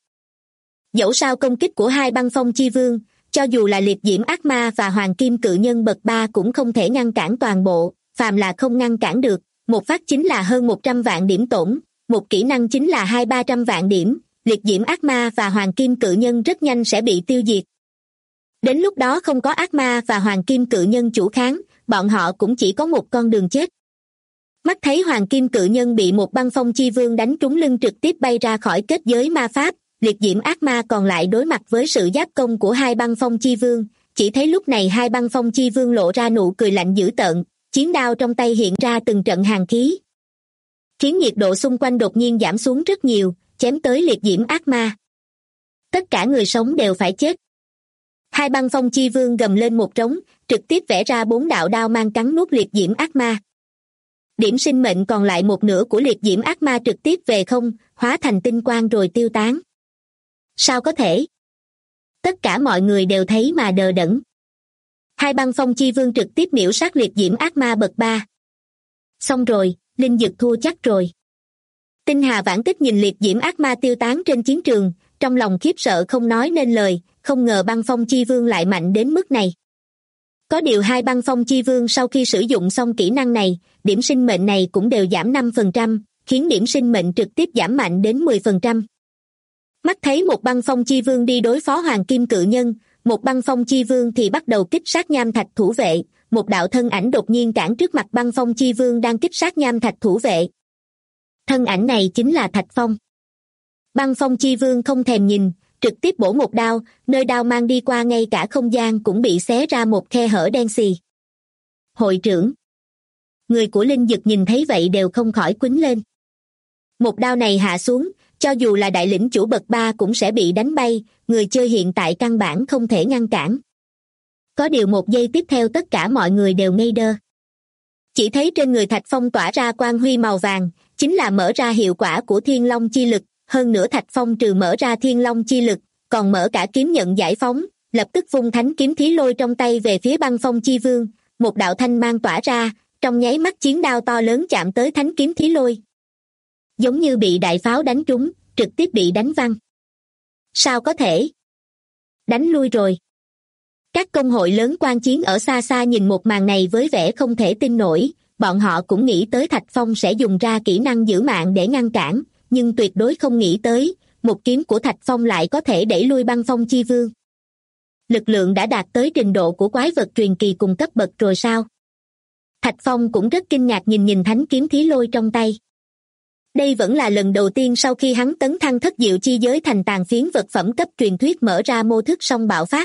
B: Dẫu sao công kích của hai băng phong chi vương, cho dù là liệt diễm ác ma và hoàng kim cự nhân bậc 3 cũng không thể ngăn cản toàn bộ, phàm là không ngăn cản được, một phát chính là hơn 100 vạn điểm tổn, một kỹ năng chính là 200-300 vạn điểm, liệt diễm ác ma và hoàng kim cự nhân rất nhanh sẽ bị tiêu diệt. Đến lúc đó không có ác ma và hoàng kim cự nhân chủ kháng, bọn họ cũng chỉ có một con đường chết. Mắt thấy hoàng kim cự nhân bị một băng phong chi vương đánh trúng lưng trực tiếp bay ra khỏi kết giới ma pháp, liệt diễm ác ma còn lại đối mặt với sự giáp công của hai băng phong chi vương, chỉ thấy lúc này hai băng phong chi vương lộ ra nụ cười lạnh dữ tợn, chiến đao trong tay hiện ra từng trận hàn khí, khiến nhiệt độ xung quanh đột nhiên giảm xuống rất nhiều, chém tới liệt diễm ác ma. Tất cả người sống đều phải chết. Hai băng phong chi vương gầm lên một trống, trực tiếp vẽ ra 4 đạo đao mang cắn nuốt liệt diễm ác ma. Điểm sinh mệnh còn lại một nửa của liệt diễm ác ma trực tiếp về không, hóa thành tinh quang rồi tiêu tán. Sao có thể? Tất cả mọi người đều thấy mà đờ đẫn. Hai băng phong chi vương trực tiếp miểu sát liệt diễm ác ma bậc 3. Xong rồi, linh dực thua chắc rồi. Tinh Hà Vãn Tích nhìn liệt diễm ác ma tiêu tán trên chiến trường, trong lòng khiếp sợ không nói nên lời, không ngờ băng phong chi vương lại mạnh đến mức này. Có điều hai băng phong chi vương sau khi sử dụng xong kỹ năng này, điểm sinh mệnh này cũng đều giảm 5%, khiến điểm sinh mệnh trực tiếp giảm mạnh đến 10%. Mắt thấy một băng phong chi vương đi đối phó hoàng kim cự nhân, một băng phong chi vương thì bắt đầu kích sát nham thạch thủ vệ, một đạo thân ảnh đột nhiên cản trước mặt băng phong chi vương đang kích sát nham thạch thủ vệ. Thân ảnh này chính là Thạch Phong. Băng phong chi vương không thèm nhìn, trực tiếp bổ một đao, nơi đao mang đi qua ngay cả không gian cũng bị xé ra một khe hở đen xì. Hội trưởng. Người của Linh Dực nhìn thấy vậy đều không khỏi quýnh lên. Một đao này hạ xuống, cho dù là đại lĩnh chủ bậc 3 cũng sẽ bị đánh bay, người chơi hiện tại căn bản không thể ngăn cản. Có điều một giây tiếp theo tất cả mọi người đều ngây đơ. Chỉ thấy trên người Thạch Phong tỏa ra quang huy màu vàng, chính là mở ra hiệu quả của Thiên Long chi lực, hơn nữa Thạch Phong trừ mở ra Thiên Long chi lực, còn mở cả kiếm nhận giải phóng, lập tức vung thánh kiếm thí lôi trong tay về phía băng phong chi vương, một đạo thanh mang tỏa ra, trong nháy mắt chiến đao to lớn chạm tới thánh kiếm thí lôi. Giống như bị đại pháo đánh trúng, trực tiếp bị đánh văng. Sao có thể? Đánh lui rồi. Các công hội lớn quan chiến ở xa xa nhìn một màn này với vẻ không thể tin nổi, bọn họ cũng nghĩ tới Thạch Phong sẽ dùng ra kỹ năng giữ mạng để ngăn cản, nhưng tuyệt đối không nghĩ tới, một kiếm của Thạch Phong lại có thể đẩy lui băng phong chi vương. Lực lượng đã đạt tới trình độ của quái vật truyền kỳ cùng cấp bậc rồi sao? Thạch Phong cũng rất kinh ngạc nhìn thánh kiếm thí lôi trong tay. Đây vẫn là lần đầu tiên sau khi hắn tấn thăng thất diệu chi giới thành tàn phiến vật phẩm cấp truyền thuyết mở ra mô thức song bạo phát.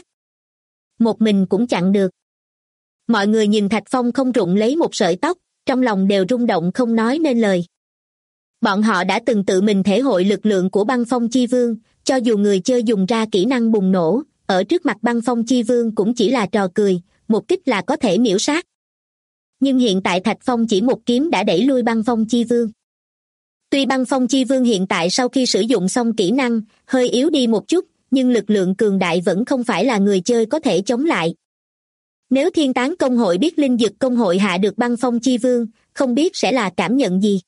B: Một mình cũng chặn được. Mọi người nhìn Thạch Phong không rụng lấy một sợi tóc, trong lòng đều rung động không nói nên lời. Bọn họ đã từng tự mình thể hội lực lượng của băng phong chi vương, cho dù người chơi dùng ra kỹ năng bùng nổ, ở trước mặt băng phong chi vương cũng chỉ là trò cười, một kích là có thể miễu sát. Nhưng hiện tại Thạch Phong chỉ một kiếm đã đẩy lui băng phong chi vương. Tuy băng phong chi vương hiện tại sau khi sử dụng xong kỹ năng, hơi yếu đi một chút, nhưng lực lượng cường đại vẫn không phải là người chơi có thể chống lại. Nếu Thiên Tán công hội biết Linh Dực công hội hạ được băng phong chi vương, không biết sẽ là cảm nhận gì.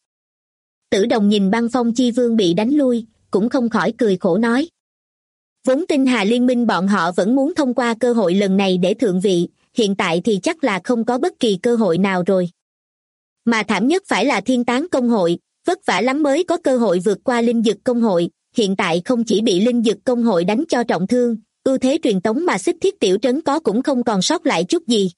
B: Tử Đồng nhìn băng phong chi vương bị đánh lui, cũng không khỏi cười khổ nói. Vốn Tinh Hà Liên minh bọn họ vẫn muốn thông qua cơ hội lần này để thượng vị, hiện tại thì chắc là không có bất kỳ cơ hội nào rồi. Mà thảm nhất phải là Thiên Tán công hội, vất vả lắm mới có cơ hội vượt qua Linh Dực công hội, hiện tại không chỉ bị Linh Dực công hội đánh cho trọng thương, ưu thế truyền tống mà Xích Thiết tiểu trấn có cũng không còn sót lại chút gì.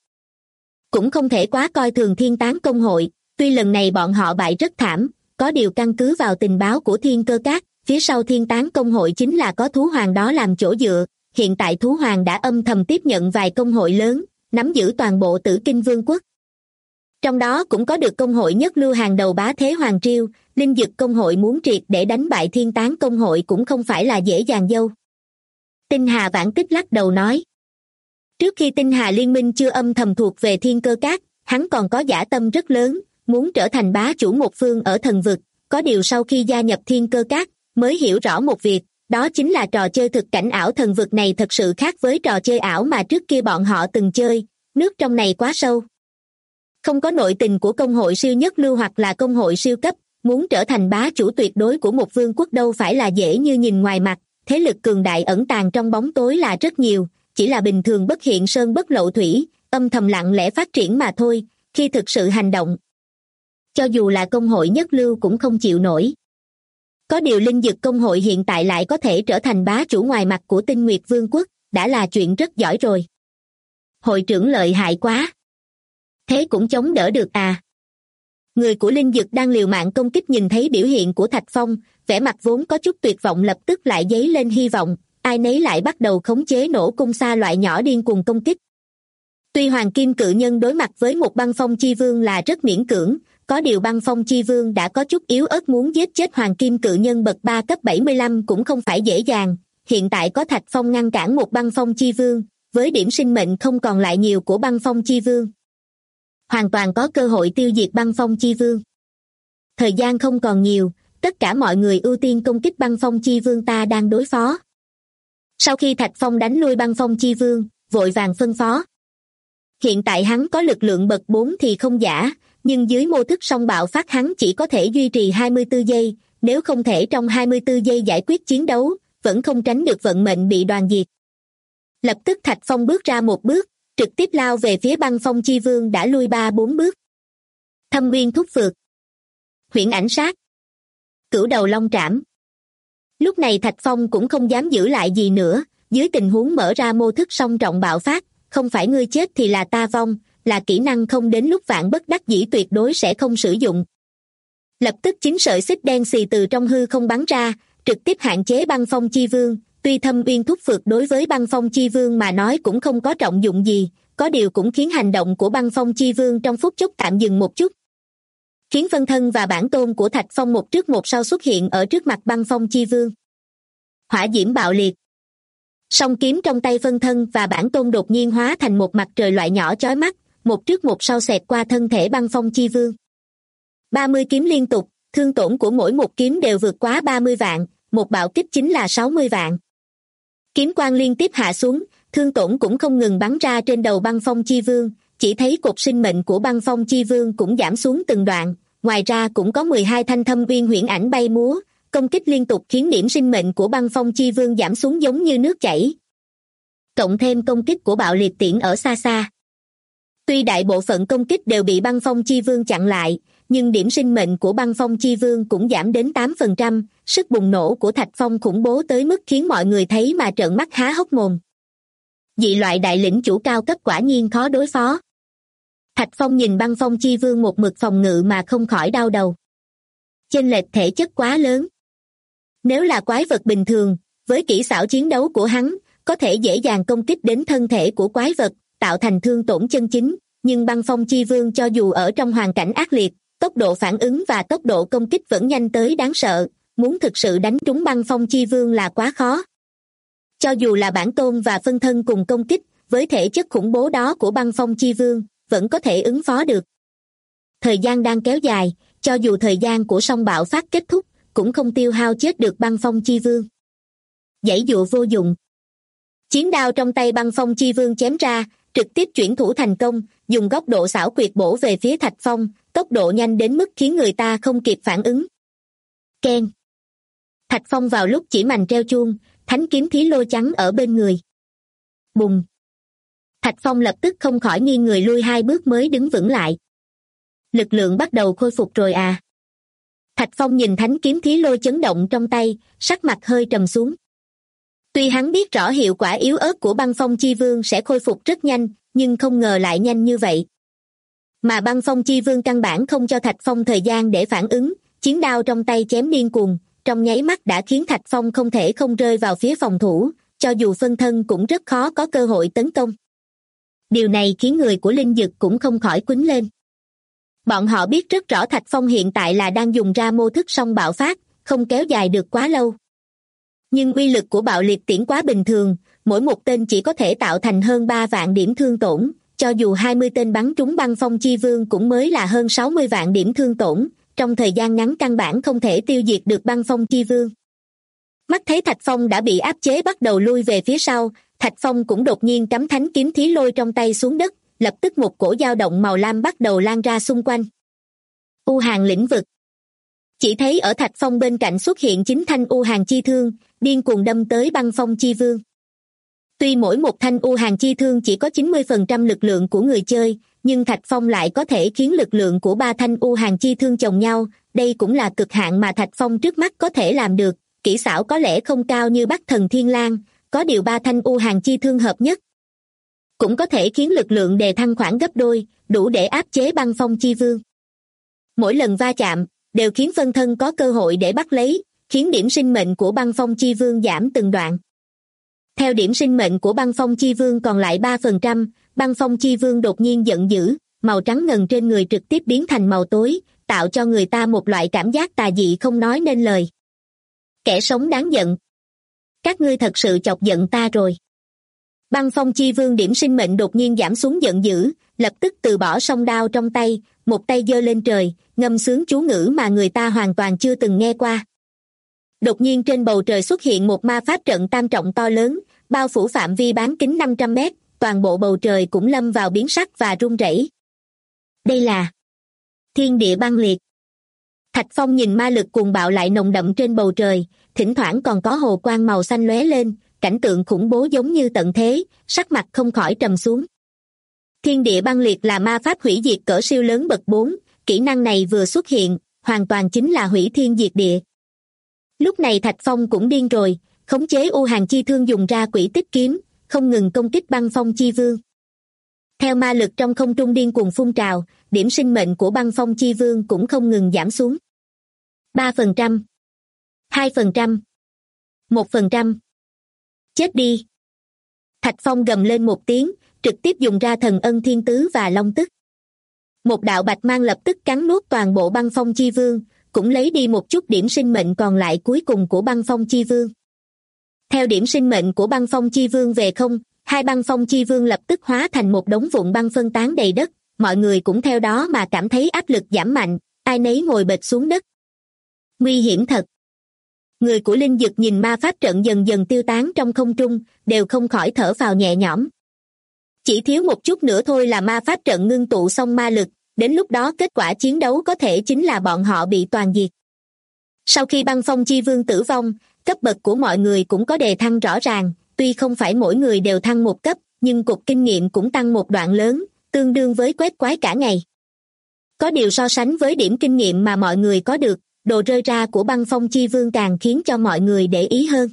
B: Cũng không thể quá coi thường Thiên Tán công hội, tuy lần này bọn họ bại rất thảm, có điều căn cứ vào tình báo của Thiên Cơ Các, phía sau Thiên Tán công hội chính là có thú hoàng đó làm chỗ dựa, hiện tại thú hoàng đã âm thầm tiếp nhận vài công hội lớn, nắm giữ toàn bộ Tử Kinh Vương quốc. Trong đó cũng có được công hội nhất lưu hàng đầu bá thế Hoàng Triều, Linh Dực công hội muốn triệt để đánh bại Thiên Tán công hội cũng không phải là dễ dàng dâu. Tinh Hà Vãn Tích lắc đầu nói. Trước khi Tinh Hà Liên minh chưa âm thầm thuộc về Thiên Cơ Các, hắn còn có dã tâm rất lớn, muốn trở thành bá chủ một phương ở thần vực, có điều sau khi gia nhập Thiên Cơ Các, mới hiểu rõ một việc, đó chính là trò chơi thực cảnh ảo thần vực này thật sự khác với trò chơi ảo mà trước kia bọn họ từng chơi, nước trong này quá sâu. Không có nội tình của công hội siêu nhất lưu hoặc là công hội siêu cấp, muốn trở thành bá chủ tuyệt đối của một vương quốc đâu phải là dễ như nhìn ngoài mặt, thế lực cường đại ẩn tàng trong bóng tối là rất nhiều, chỉ là bình thường bất hiện sơn bất lộ thủy, âm thầm lặng lẽ phát triển mà thôi, khi thực sự hành động. Cho dù là công hội nhất lưu cũng không chịu nổi. Có điều Linh Dực công hội hiện tại lại có thể trở thành bá chủ ngoài mặt của Tinh Nguyệt Vương quốc, đã là chuyện rất giỏi rồi. Hội trưởng lợi hại quá. Thế cũng chống đỡ được à? Người của Linh Dực đang liều mạng công kích nhìn thấy biểu hiện của Thạch Phong, vẻ mặt vốn có chút tuyệt vọng lập tức lại dấy lên hy vọng, ai nấy lại bắt đầu khống chế nổ cung xa loại nhỏ điên cuồng công kích. Tuy Hoàng Kim Cự Nhân đối mặt với một băng phong chi vương là rất miễn cưỡng, có điều băng phong chi vương đã có chút yếu ớt muốn giết chết Hoàng Kim Cự Nhân bậc 3 cấp 75 cũng không phải dễ dàng, hiện tại có Thạch Phong ngăn cản một băng phong chi vương, với điểm sinh mệnh không còn lại nhiều của băng phong chi vương. Hoàn toàn có cơ hội tiêu diệt băng phong chi vương. Thời gian không còn nhiều, tất cả mọi người ưu tiên công kích băng phong chi vương ta đang đối phó. Sau khi Thạch Phong đánh lui băng phong chi vương, vội vàng phân phó. Hiện tại hắn có lực lượng bậc 4 thì không giả, nhưng dưới mô thức song bạo phát hắn chỉ có thể duy trì 24 giây, nếu không thể trong 24 giây giải quyết chiến đấu, vẫn không tránh được vận mệnh bị đoàn diệt. Lập tức Thạch Phong bước ra một bước, trực tiếp lao về phía Băng Phong Chi Vương đã lui 3-4 bước. Thâm Uyên Thúc Phược, Huyễn Ảnh Sát, Cửu Đầu Long Trảm. Lúc này Thạch Phong cũng không dám giữ lại gì nữa, dưới tình huống mở ra mô thức song trọng bạo phát, không phải ngươi chết thì là ta vong, là kỹ năng không đến lúc vạn bất đắc dĩ tuyệt đối sẽ không sử dụng. Lập tức 9 sợi xích đen xì từ trong hư không bắn ra, trực tiếp hạn chế Băng Phong Chi Vương. Tuy Thâm Uyên Thúc Phược đối với Băng Phong Chi Vương mà nói cũng không có trọng dụng gì, có điều cũng khiến hành động của Băng Phong Chi Vương trong phút chốc tạm dừng một chút, khiến phân thân và bản tôn của Thạch Phong một trước một sau xuất hiện ở trước mặt Băng Phong Chi Vương. Hỏa diễm bạo liệt. Song kiếm trong tay phân thân và bản tôn đột nhiên hóa thành một mặt trời loại nhỏ chói mắt, một trước một sau xẹt qua thân thể Băng Phong Chi Vương. 30 kiếm liên tục, thương tổn của mỗi một kiếm đều vượt quá 30 vạn, một bạo kích chính là 60 vạn. Kiếm quang liên tiếp hạ xuống, thương tổn cũng không ngừng bắn ra trên đầu Băng Phong Chi Vương, chỉ thấy cột sinh mệnh của Băng Phong Chi Vương cũng giảm xuống từng đoạn, ngoài ra cũng có 12 thanh thâm uyên huyễn ảnh bay múa, công kích liên tục khiến điểm sinh mệnh của Băng Phong Chi Vương giảm xuống giống như nước chảy. Cộng thêm công kích của bạo liệt tiễn ở xa xa. Tuy đại bộ phận công kích đều bị Băng Phong Chi Vương chặn lại, nhưng điểm sinh mệnh của Băng Phong Chi Vương cũng giảm đến 8%, sức bùng nổ của Thạch Phong khủng bố tới mức khiến mọi người thấy mà trợn mắt há hốc mồm. Dị loại đại lĩnh chủ cao cấp quả nhiên khó đối phó. Thạch Phong nhìn Băng Phong Chi Vương một mực phòng ngự mà không khỏi đau đầu. Chênh lệch thể chất quá lớn. Nếu là quái vật bình thường, với kỹ xảo chiến đấu của hắn, có thể dễ dàng công kích đến thân thể của quái vật, tạo thành thương tổn chân chính, nhưng Băng Phong Chi Vương cho dù ở trong hoàn cảnh ác liệt, tốc độ phản ứng và tốc độ công kích vẫn nhanh tới đáng sợ, muốn thực sự đánh trúng Băng Phong Chi Vương là quá khó. Cho dù là bản tôn và phân thân cùng công kích, với thể chất khủng bố đó của Băng Phong Chi Vương, vẫn có thể ứng phó được. Thời gian đang kéo dài, cho dù thời gian của song bạo phát kết thúc, cũng không tiêu hao chết được Băng Phong Chi Vương. Giãy dụa vô dụng. Chiến đao trong tay Băng Phong Chi Vương chém ra, trực tiếp chuyển thủ thành công, dùng góc độ xảo quyệt bổ về phía Thạch Phong, tốc độ nhanh đến mức khiến người ta không kịp phản ứng. Keng. Thạch Phong vào lúc chỉ mành treo chuông, thánh kiếm thí lô trắng ở bên người. Bùng. Thạch Phong lập tức không khỏi nghiêng người lui 2 bước mới đứng vững lại. Lực lượng bắt đầu khôi phục rồi à? Thạch Phong nhìn thánh kiếm thí lô chấn động trong tay, sắc mặt hơi trầm xuống. Tuy hắn biết rõ hiệu quả yếu ớt của Băng Phong Chi Vương sẽ khôi phục rất nhanh, nhưng không ngờ lại nhanh như vậy. Mà Băng Phong Chi Vương căn bản không cho Thạch Phong thời gian để phản ứng, chiến đao trong tay chém điên cuồng, trong nháy mắt đã khiến Thạch Phong không thể không rơi vào phía phòng thủ, cho dù phân thân cũng rất khó có cơ hội tấn công. Điều này khiến người của Linh Dực cũng không khỏi quýnh lên. Bọn họ biết rất rõ Thạch Phong hiện tại là đang dùng ra mô thức song bạo phát, không kéo dài được quá lâu. Nhưng uy lực của bạo liệt tiễn quá bình thường, mỗi một tên chỉ có thể tạo thành hơn 3 vạn điểm thương tổn, cho dù 20 tên bắn trúng Băng Phong Chi Vương cũng mới là hơn 60 vạn điểm thương tổn, trong thời gian ngắn căn bản không thể tiêu diệt được Băng Phong Chi Vương. Mắt thấy Thạch Phong đã bị áp chế bắt đầu lui về phía sau, Thạch Phong cũng đột nhiên cắm thánh kiếm thí lôi trong tay xuống đất, lập tức một cổ dao động màu lam bắt đầu lan ra xung quanh. U Hàn lĩnh vực. Chỉ thấy ở Thạch Phong bên cạnh xuất hiện 9 thanh U Hàn chi thương, điên cuồng đâm tới Băng Phong Chi Vương. Tuy mỗi một thanh U Hàn chi thương chỉ có 90% lực lượng của người chơi, nhưng Thạch Phong lại có thể khiến lực lượng của 3 thanh U Hàn chi thương chồng nhau, đây cũng là cực hạn mà Thạch Phong trước mắt có thể làm được, kỹ xảo có lẽ không cao như Bắc Thần Thiên Lang, có điều 3 thanh U Hàn chi thương hợp nhất cũng có thể khiến lực lượng đề thăng khoảng gấp đôi, đủ để áp chế Băng Phong Chi Vương. Mỗi lần va chạm, đều khiến phân thân có cơ hội để bắt lấy, khiến điểm sinh mệnh của Băng Phong Chi Vương giảm từng đoạn. Theo điểm sinh mệnh của Băng Phong Chi Vương còn lại 3%, Băng Phong Chi Vương đột nhiên giận dữ, màu trắng ngần trên người trực tiếp biến thành màu tối, tạo cho người ta một loại cảm giác tà dị không nói nên lời. Kẻ sống đáng giận. Các ngươi thật sự chọc giận ta rồi. Băng Phong Chi Vương điểm sinh mệnh đột nhiên giảm xuống giận dữ, lập tức từ bỏ song đao trong tay, một tay giơ lên trời, ngâm sướng chú ngữ mà người ta hoàn toàn chưa từng nghe qua. Đột nhiên trên bầu trời xuất hiện một ma pháp trận tam trọng to lớn, bao phủ phạm vi bán kính 500 mét, toàn bộ bầu trời cũng lâm vào biến sắc và rung rẩy. Đây là Thiên Địa Băng Liệt. Thạch Phong nhìn ma lực cuồng bạo lại nồng đậm trên bầu trời, thỉnh thoảng còn có hồ quang màu xanh lóe lên, cảnh tượng khủng bố giống như tận thế, sắc mặt không khỏi trầm xuống. Thiên địa băng liệt là ma pháp hủy diệt cỡ siêu lớn bậc 4, kỹ năng này vừa xuất hiện, hoàn toàn chính là hủy thiên diệt địa. Lúc này Thạch Phong cũng điên rồi, khống chế U Hàn Chi Thương dùng ra quỷ tích kiếm, không ngừng công kích Băng Phong Chi Vương. Theo ma lực trong không trung điên cuồng phun trào, điểm sinh mệnh của Băng Phong Chi Vương cũng không ngừng giảm xuống. 3%, 2%, 1%. Chết đi! Thạch Phong gầm lên một tiếng, trực tiếp dùng ra thần ân thiên tứ và long tức. Một đạo bạch mang lập tức cắn nuốt toàn bộ Băng Phong Chi Vương, cũng lấy đi một chút điểm sinh mệnh còn lại cuối cùng của Băng Phong Chi Vương. Theo điểm sinh mệnh của Băng Phong Chi Vương về không, hai Băng Phong Chi Vương lập tức hóa thành một đống vụn băng phân tán đầy đất, mọi người cũng theo đó mà cảm thấy áp lực giảm mạnh, ai nấy ngồi bệt xuống đất. Nguy hiểm thật! Người của Linh Dực nhìn ma pháp trận dần dần tiêu tán trong không trung, đều không khỏi thở phào nhẹ nhõm. Chỉ thiếu một chút nữa thôi là ma pháp trận ngưng tụ xong ma lực, đến lúc đó kết quả chiến đấu có thể chính là bọn họ bị toàn diệt. Sau khi Băng Phong Chi Vương tử vong, cấp bậc của mọi người cũng có đề thăng rõ ràng, tuy không phải mỗi người đều thăng một cấp, nhưng cục kinh nghiệm cũng tăng một đoạn lớn, tương đương với quét quái cả ngày. Có điều so sánh với điểm kinh nghiệm mà mọi người có được, đồ rơi ra của Băng Phong Chi Vương càng khiến cho mọi người để ý hơn.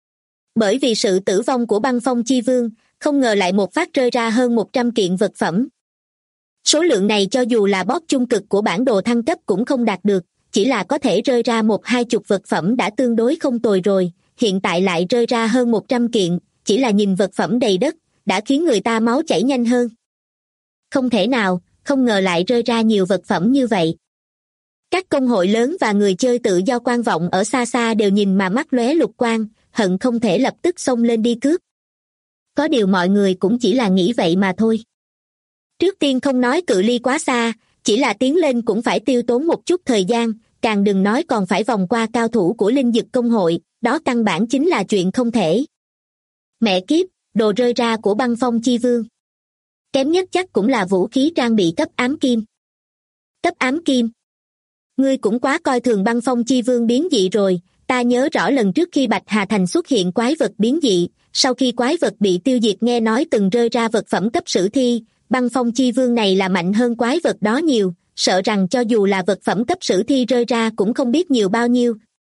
B: Bởi vì sự tử vong của Băng Phong Chi Vương, không ngờ lại một phát rơi ra hơn 100 kiện vật phẩm. Số lượng này cho dù là boss trung cực của bản đồ thăng cấp cũng không đạt được, chỉ là có thể rơi ra 1-20 vật phẩm đã tương đối không tồi rồi, hiện tại lại rơi ra hơn 100 kiện, chỉ là nhìn vật phẩm đầy đất, đã khiến người ta máu chảy nhanh hơn. Không thể nào, không ngờ lại rơi ra nhiều vật phẩm như vậy. Các công hội lớn và người chơi tự do quan vọng ở xa xa đều nhìn mà mắt lóe lục quang, hận không thể lập tức xông lên đi cướp. Có điều mọi người cũng chỉ là nghĩ vậy mà thôi. Trước tiên không nói cự ly quá xa, chỉ là tiến lên cũng phải tiêu tốn một chút thời gian, càng đừng nói còn phải vòng qua cao thủ của Linh Dực công hội, đó căn bản chính là chuyện không thể. Mẹ kiếp, đồ rơi ra của Băng Phong Chi Vương. Kém nhất chắc cũng là vũ khí trang bị cấp ám kim. Cấp ám kim? Ngươi cũng quá coi thường Băng Phong Chi Vương biến dị rồi, ta nhớ rõ lần trước khi Bạch Hà Thành xuất hiện quái vật biến dị, sau khi quái vật bị tiêu diệt nghe nói từng rơi ra vật phẩm cấp sử thi, Băng Phong Chi Vương này là mạnh hơn quái vật đó nhiều, sợ rằng cho dù là vật phẩm cấp sử thi rơi ra cũng không biết nhiều bao nhiêu.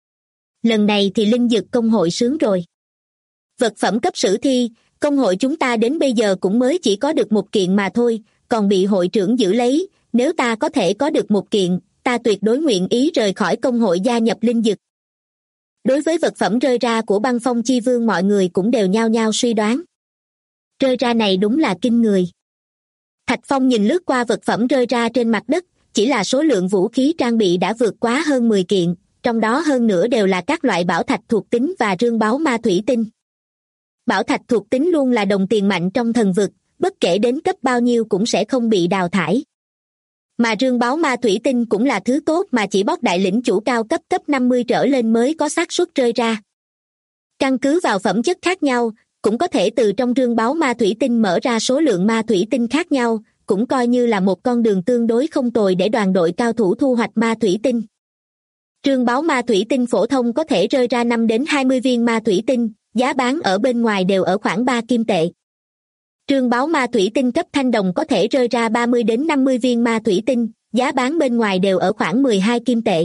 B: Lần này thì Linh Dực công hội sướng rồi. Vật phẩm cấp sử thi, công hội chúng ta đến bây giờ cũng mới chỉ có được một kiện mà thôi, còn bị hội trưởng giữ lấy, nếu ta có thể có được một kiện, ta tuyệt đối nguyện ý rời khỏi công hội gia nhập Linh Dực. Đối với vật phẩm rơi ra của Băng Phong Chi Vương mọi người cũng đều nhao nhao suy đoán. Rơi ra này đúng là kinh người. Thạch Phong nhìn lướt qua vật phẩm rơi ra trên mặt đất, chỉ là số lượng vũ khí trang bị đã vượt quá hơn 10 kiện, trong đó hơn nữa đều là các loại bảo thạch thuộc tính và rương báu ma thủy tinh. Bảo thạch thuộc tính luôn là đồng tiền mạnh trong thần vực, bất kể đến cấp bao nhiêu cũng sẽ không bị đào thải. Mà rương báu ma thủy tinh cũng là thứ tốt mà chỉ boss đại lĩnh chủ cao cấp 50 trở lên mới có xác suất rơi ra. Căn cứ vào phẩm chất khác nhau, cũng có thể từ trong rương báu ma thủy tinh mở ra số lượng ma thủy tinh khác nhau, cũng coi như là một con đường tương đối không tồi để đoàn đội cao thủ thu hoạch ma thủy tinh. Rương báu ma thủy tinh phổ thông có thể rơi ra 5 đến 20 viên ma thủy tinh, giá bán ở bên ngoài đều ở khoảng 3 kim tệ. Rương báu ma thủy tinh cấp thanh đồng có thể rơi ra 30 đến 50 viên ma thủy tinh, giá bán bên ngoài đều ở khoảng 12 kim tệ.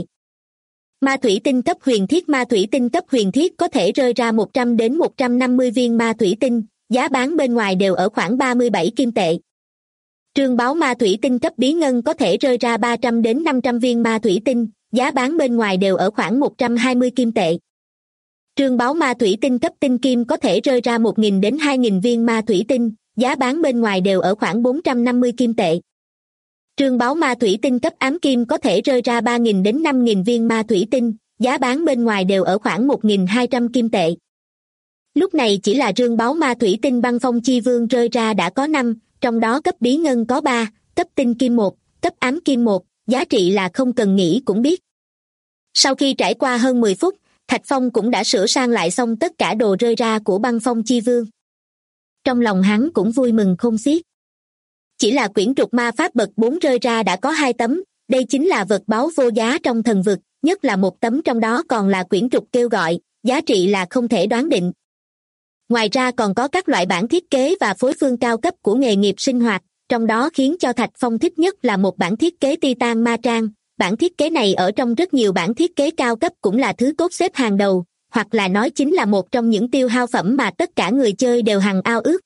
B: Ma thủy tinh cấp huyền thiết ma thủy tinh cấp huyền thiết có thể rơi ra 100 đến 150 viên ma thủy tinh, giá bán bên ngoài đều ở khoảng 37 kim tệ. Rương báu ma thủy tinh cấp bí ngân có thể rơi ra 300 đến 500 viên ma thủy tinh, giá bán bên ngoài đều ở khoảng 120 kim tệ. Rương báu ma thủy tinh cấp tinh kim có thể rơi ra 1.000 đến 2.000 viên ma thủy tinh, giá bán bên ngoài đều ở khoảng 450 kim tệ. Rương báu ma thủy tinh cấp ám kim có thể rơi ra 3.000 đến 5.000 viên ma thủy tinh, giá bán bên ngoài đều ở khoảng 1.200 kim tệ. Lúc này chỉ là rương báu ma thủy tinh Băng Phong Chi Vương rơi ra đã có 5, trong đó cấp bí ngân có 3, cấp tinh kim 1, cấp ám kim 1, giá trị là không cần nghĩ cũng biết. Sau khi trải qua hơn 10 phút, Thạch Phong cũng đã sửa sang lại xong tất cả đồ rơi ra của Băng Phong Chi Vương. Trong lòng hắn cũng vui mừng không xiết. Chỉ là quyển trục ma pháp bậc 4 rơi ra đã có 2 tấm, Đây chính là vật báu vô giá trong thần vực, nhất là một tấm trong đó còn là quyển trục kêu gọi, giá trị là không thể đoán định. Ngoài ra còn có các loại bản thiết kế và phối phương cao cấp của nghề nghiệp sinh hoạt, trong đó khiến cho Thạch Phong thích nhất là một bản thiết kế Titan Ma Trang. Bản thiết kế này ở trong rất nhiều bản thiết kế cao cấp cũng là thứ cốt xếp hàng đầu, hoặc là nói chính là một trong những tiêu hao phẩm mà tất cả người chơi đều hằng ao ước.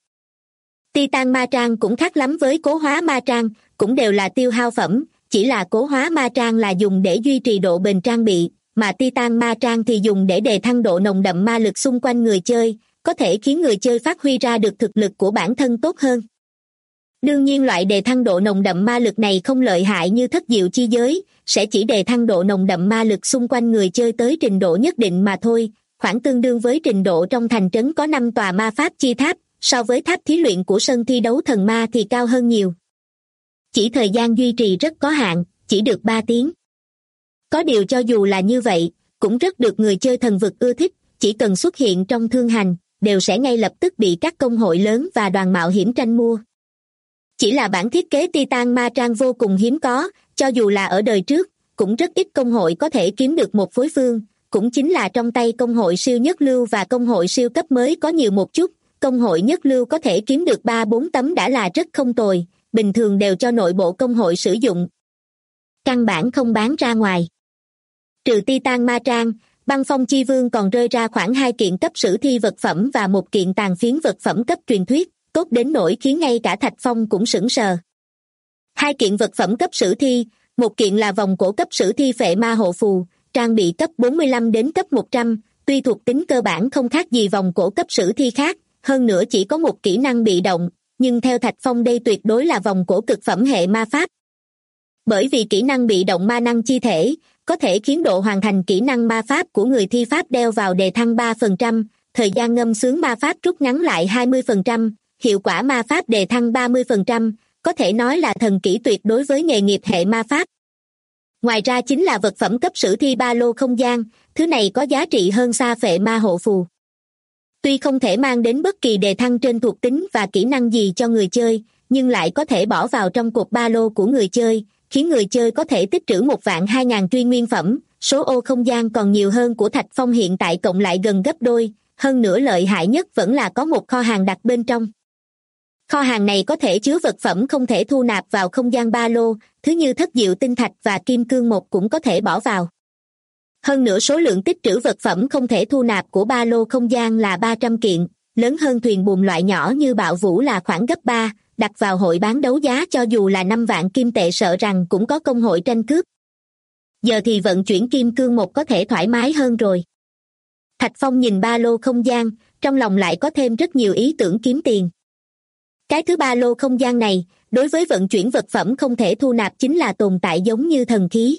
B: Titan Ma Trang cũng khác lắm với Cố Hóa Ma Trang, cũng đều là tiêu hao phẩm, chỉ là Cố Hóa Ma Trang là dùng để duy trì độ bền trang bị, mà Titan Ma Trang thì dùng để đề thăng độ nồng đậm ma lực xung quanh người chơi, có thể khiến người chơi phát huy ra được thực lực của bản thân tốt hơn. Đương nhiên loại đề thăng độ nồng đậm ma lực này không lợi hại như thất diệu chi giới, sẽ chỉ đề thăng độ nồng đậm ma lực xung quanh người chơi tới trình độ nhất định mà thôi, khoảng tương đương với trình độ trong thành trấn có 5 tòa ma pháp chi tháp, so với tháp thí luyện của sân thi đấu thần ma thì cao hơn nhiều. Chỉ thời gian duy trì rất có hạn, chỉ được 3 tiếng. Có điều cho dù là như vậy, cũng rất được người chơi thần vực ưa thích, chỉ cần xuất hiện trong thương hành, đều sẽ ngay lập tức bị các công hội lớn và đoàn mạo hiểm tranh mua. Chỉ là bản thiết kế Titan Ma Trang vô cùng hiếm có, cho dù là ở đời trước, cũng rất ít công hội có thể kiếm được một phối phương, cũng chính là trong tay công hội siêu nhất lưu và công hội siêu cấp mới có nhiều một chút, công hội nhất lưu có thể kiếm được 3-4 tấm đã là rất không tồi, bình thường đều cho nội bộ công hội sử dụng. Căn bản không bán ra ngoài. Trừ Titan Ma Trang, Băng Phong Chi Vương còn rơi ra khoảng 2 kiện cấp sử thi vật phẩm và 1 kiện tàn phiến vật phẩm cấp truyền thuyết, tốt đến nỗi khiến ngay cả Thạch Phong cũng sửng sờ. 2 kiện vật phẩm cấp sử thi, 1 kiện là vòng cổ cấp sử thi phệ ma hộ phù, trang bị cấp 45 đến cấp 100, tuy thuộc tính cơ bản không khác gì vòng cổ cấp sử thi khác, hơn nữa chỉ có 1 kỹ năng bị động, nhưng theo Thạch Phong đây tuyệt đối là vòng cổ cực phẩm hệ ma pháp. Bởi vì kỹ năng bị động ma năng chi thể, có thể khiến độ hoàn thành kỹ năng ma pháp của người thi pháp đeo vào đề thăng 3%, thời gian ngâm sướng ma pháp rút ngắn lại 20%, hiệu quả ma pháp đề thăng 30%, có thể nói là thần kỹ tuyệt đối với nghề nghiệp hệ ma pháp. Ngoài ra chính là vật phẩm cấp sử thi ba lô không gian, thứ này có giá trị hơn xa phệ ma hộ phù. Tuy không thể mang đến bất kỳ đề thăng trên thuộc tính và kỹ năng gì cho người chơi, nhưng lại có thể bỏ vào trong cột ba lô của người chơi, khiến người chơi có thể tích trữ 1.200.000 truy nguyên phẩm, số ô không gian còn nhiều hơn của Thạch Phong hiện tại cộng lại gần gấp đôi, hơn nữa lợi hại nhất vẫn là có một kho hàng đặt bên trong. Kho hàng này có thể chứa vật phẩm không thể thu nạp vào không gian ba lô, thứ như thất diệu tinh thạch và kim cương một cũng có thể bỏ vào. Hơn nữa số lượng tích trữ vật phẩm không thể thu nạp của ba lô không gian là 300 kiện, lớn hơn thuyền buồm loại nhỏ như Bạo Vũ là khoảng gấp 3, đặt vào hội bán đấu giá cho dù là 5 vạn kim tệ sợ rằng cũng có công hội tranh cướp. Giờ thì vận chuyển kim cương một có thể thoải mái hơn rồi. Thạch Phong nhìn ba lô không gian, trong lòng lại có thêm rất nhiều ý tưởng kiếm tiền. Cái thứ ba lô không gian này, đối với vận chuyển vật phẩm không thể thu nạp chính là tồn tại giống như thần khí.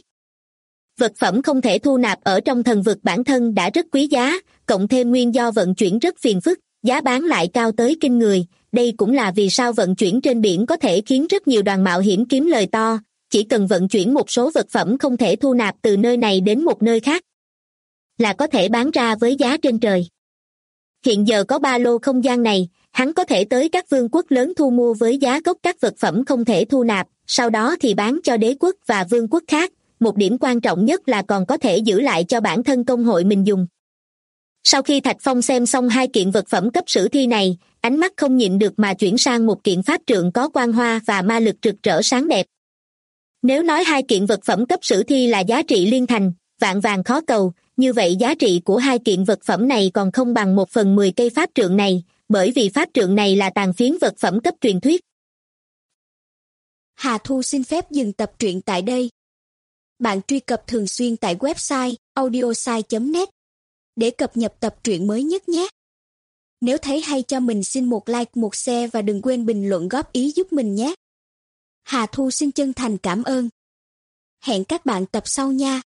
B: Vật phẩm không thể thu nạp ở trong thần vực bản thân đã rất quý giá, cộng thêm nguyên do vận chuyển rất phiền phức, giá bán lại cao tới kinh người. Đây cũng là vì sao vận chuyển trên biển có thể khiến rất nhiều đoàn mạo hiểm kiếm lời to, chỉ cần vận chuyển một số vật phẩm không thể thu nạp từ nơi này đến một nơi khác, là có thể bán ra với giá trên trời. Hiện giờ có ba lô không gian này, hắn có thể tới các vương quốc lớn thu mua với giá gốc các vật phẩm không thể thu nạp, sau đó thì bán cho đế quốc và vương quốc khác, một điểm quan trọng nhất là còn có thể giữ lại cho bản thân công hội mình dùng. Sau khi Thạch Phong xem xong 2 kiện vật phẩm cấp sử thi này, ánh mắt không nhịn được mà chuyển sang một kiện pháp trượng có quang hoa và ma lực rực rỡ sáng đẹp. Nếu nói 2 kiện vật phẩm cấp sử thi là giá trị liên thành, vạn vàng khó cầu, như vậy giá trị của 2 kiện vật phẩm này còn không bằng 1/10 cây pháp trượng này, bởi vì pháp trượng này là tàn phiến vật phẩm cấp truyền thuyết.
C: Hà Thu xin phép dừng tập truyện tại đây. Bạn truy cập thường xuyên tại website audiosai.net để cập nhật tập truyện mới nhất nhé. Nếu thấy hay cho mình xin một like, một share và đừng quên bình luận góp ý giúp mình nhé. Hà Thu xin chân thành cảm ơn. Hẹn các bạn tập sau nha.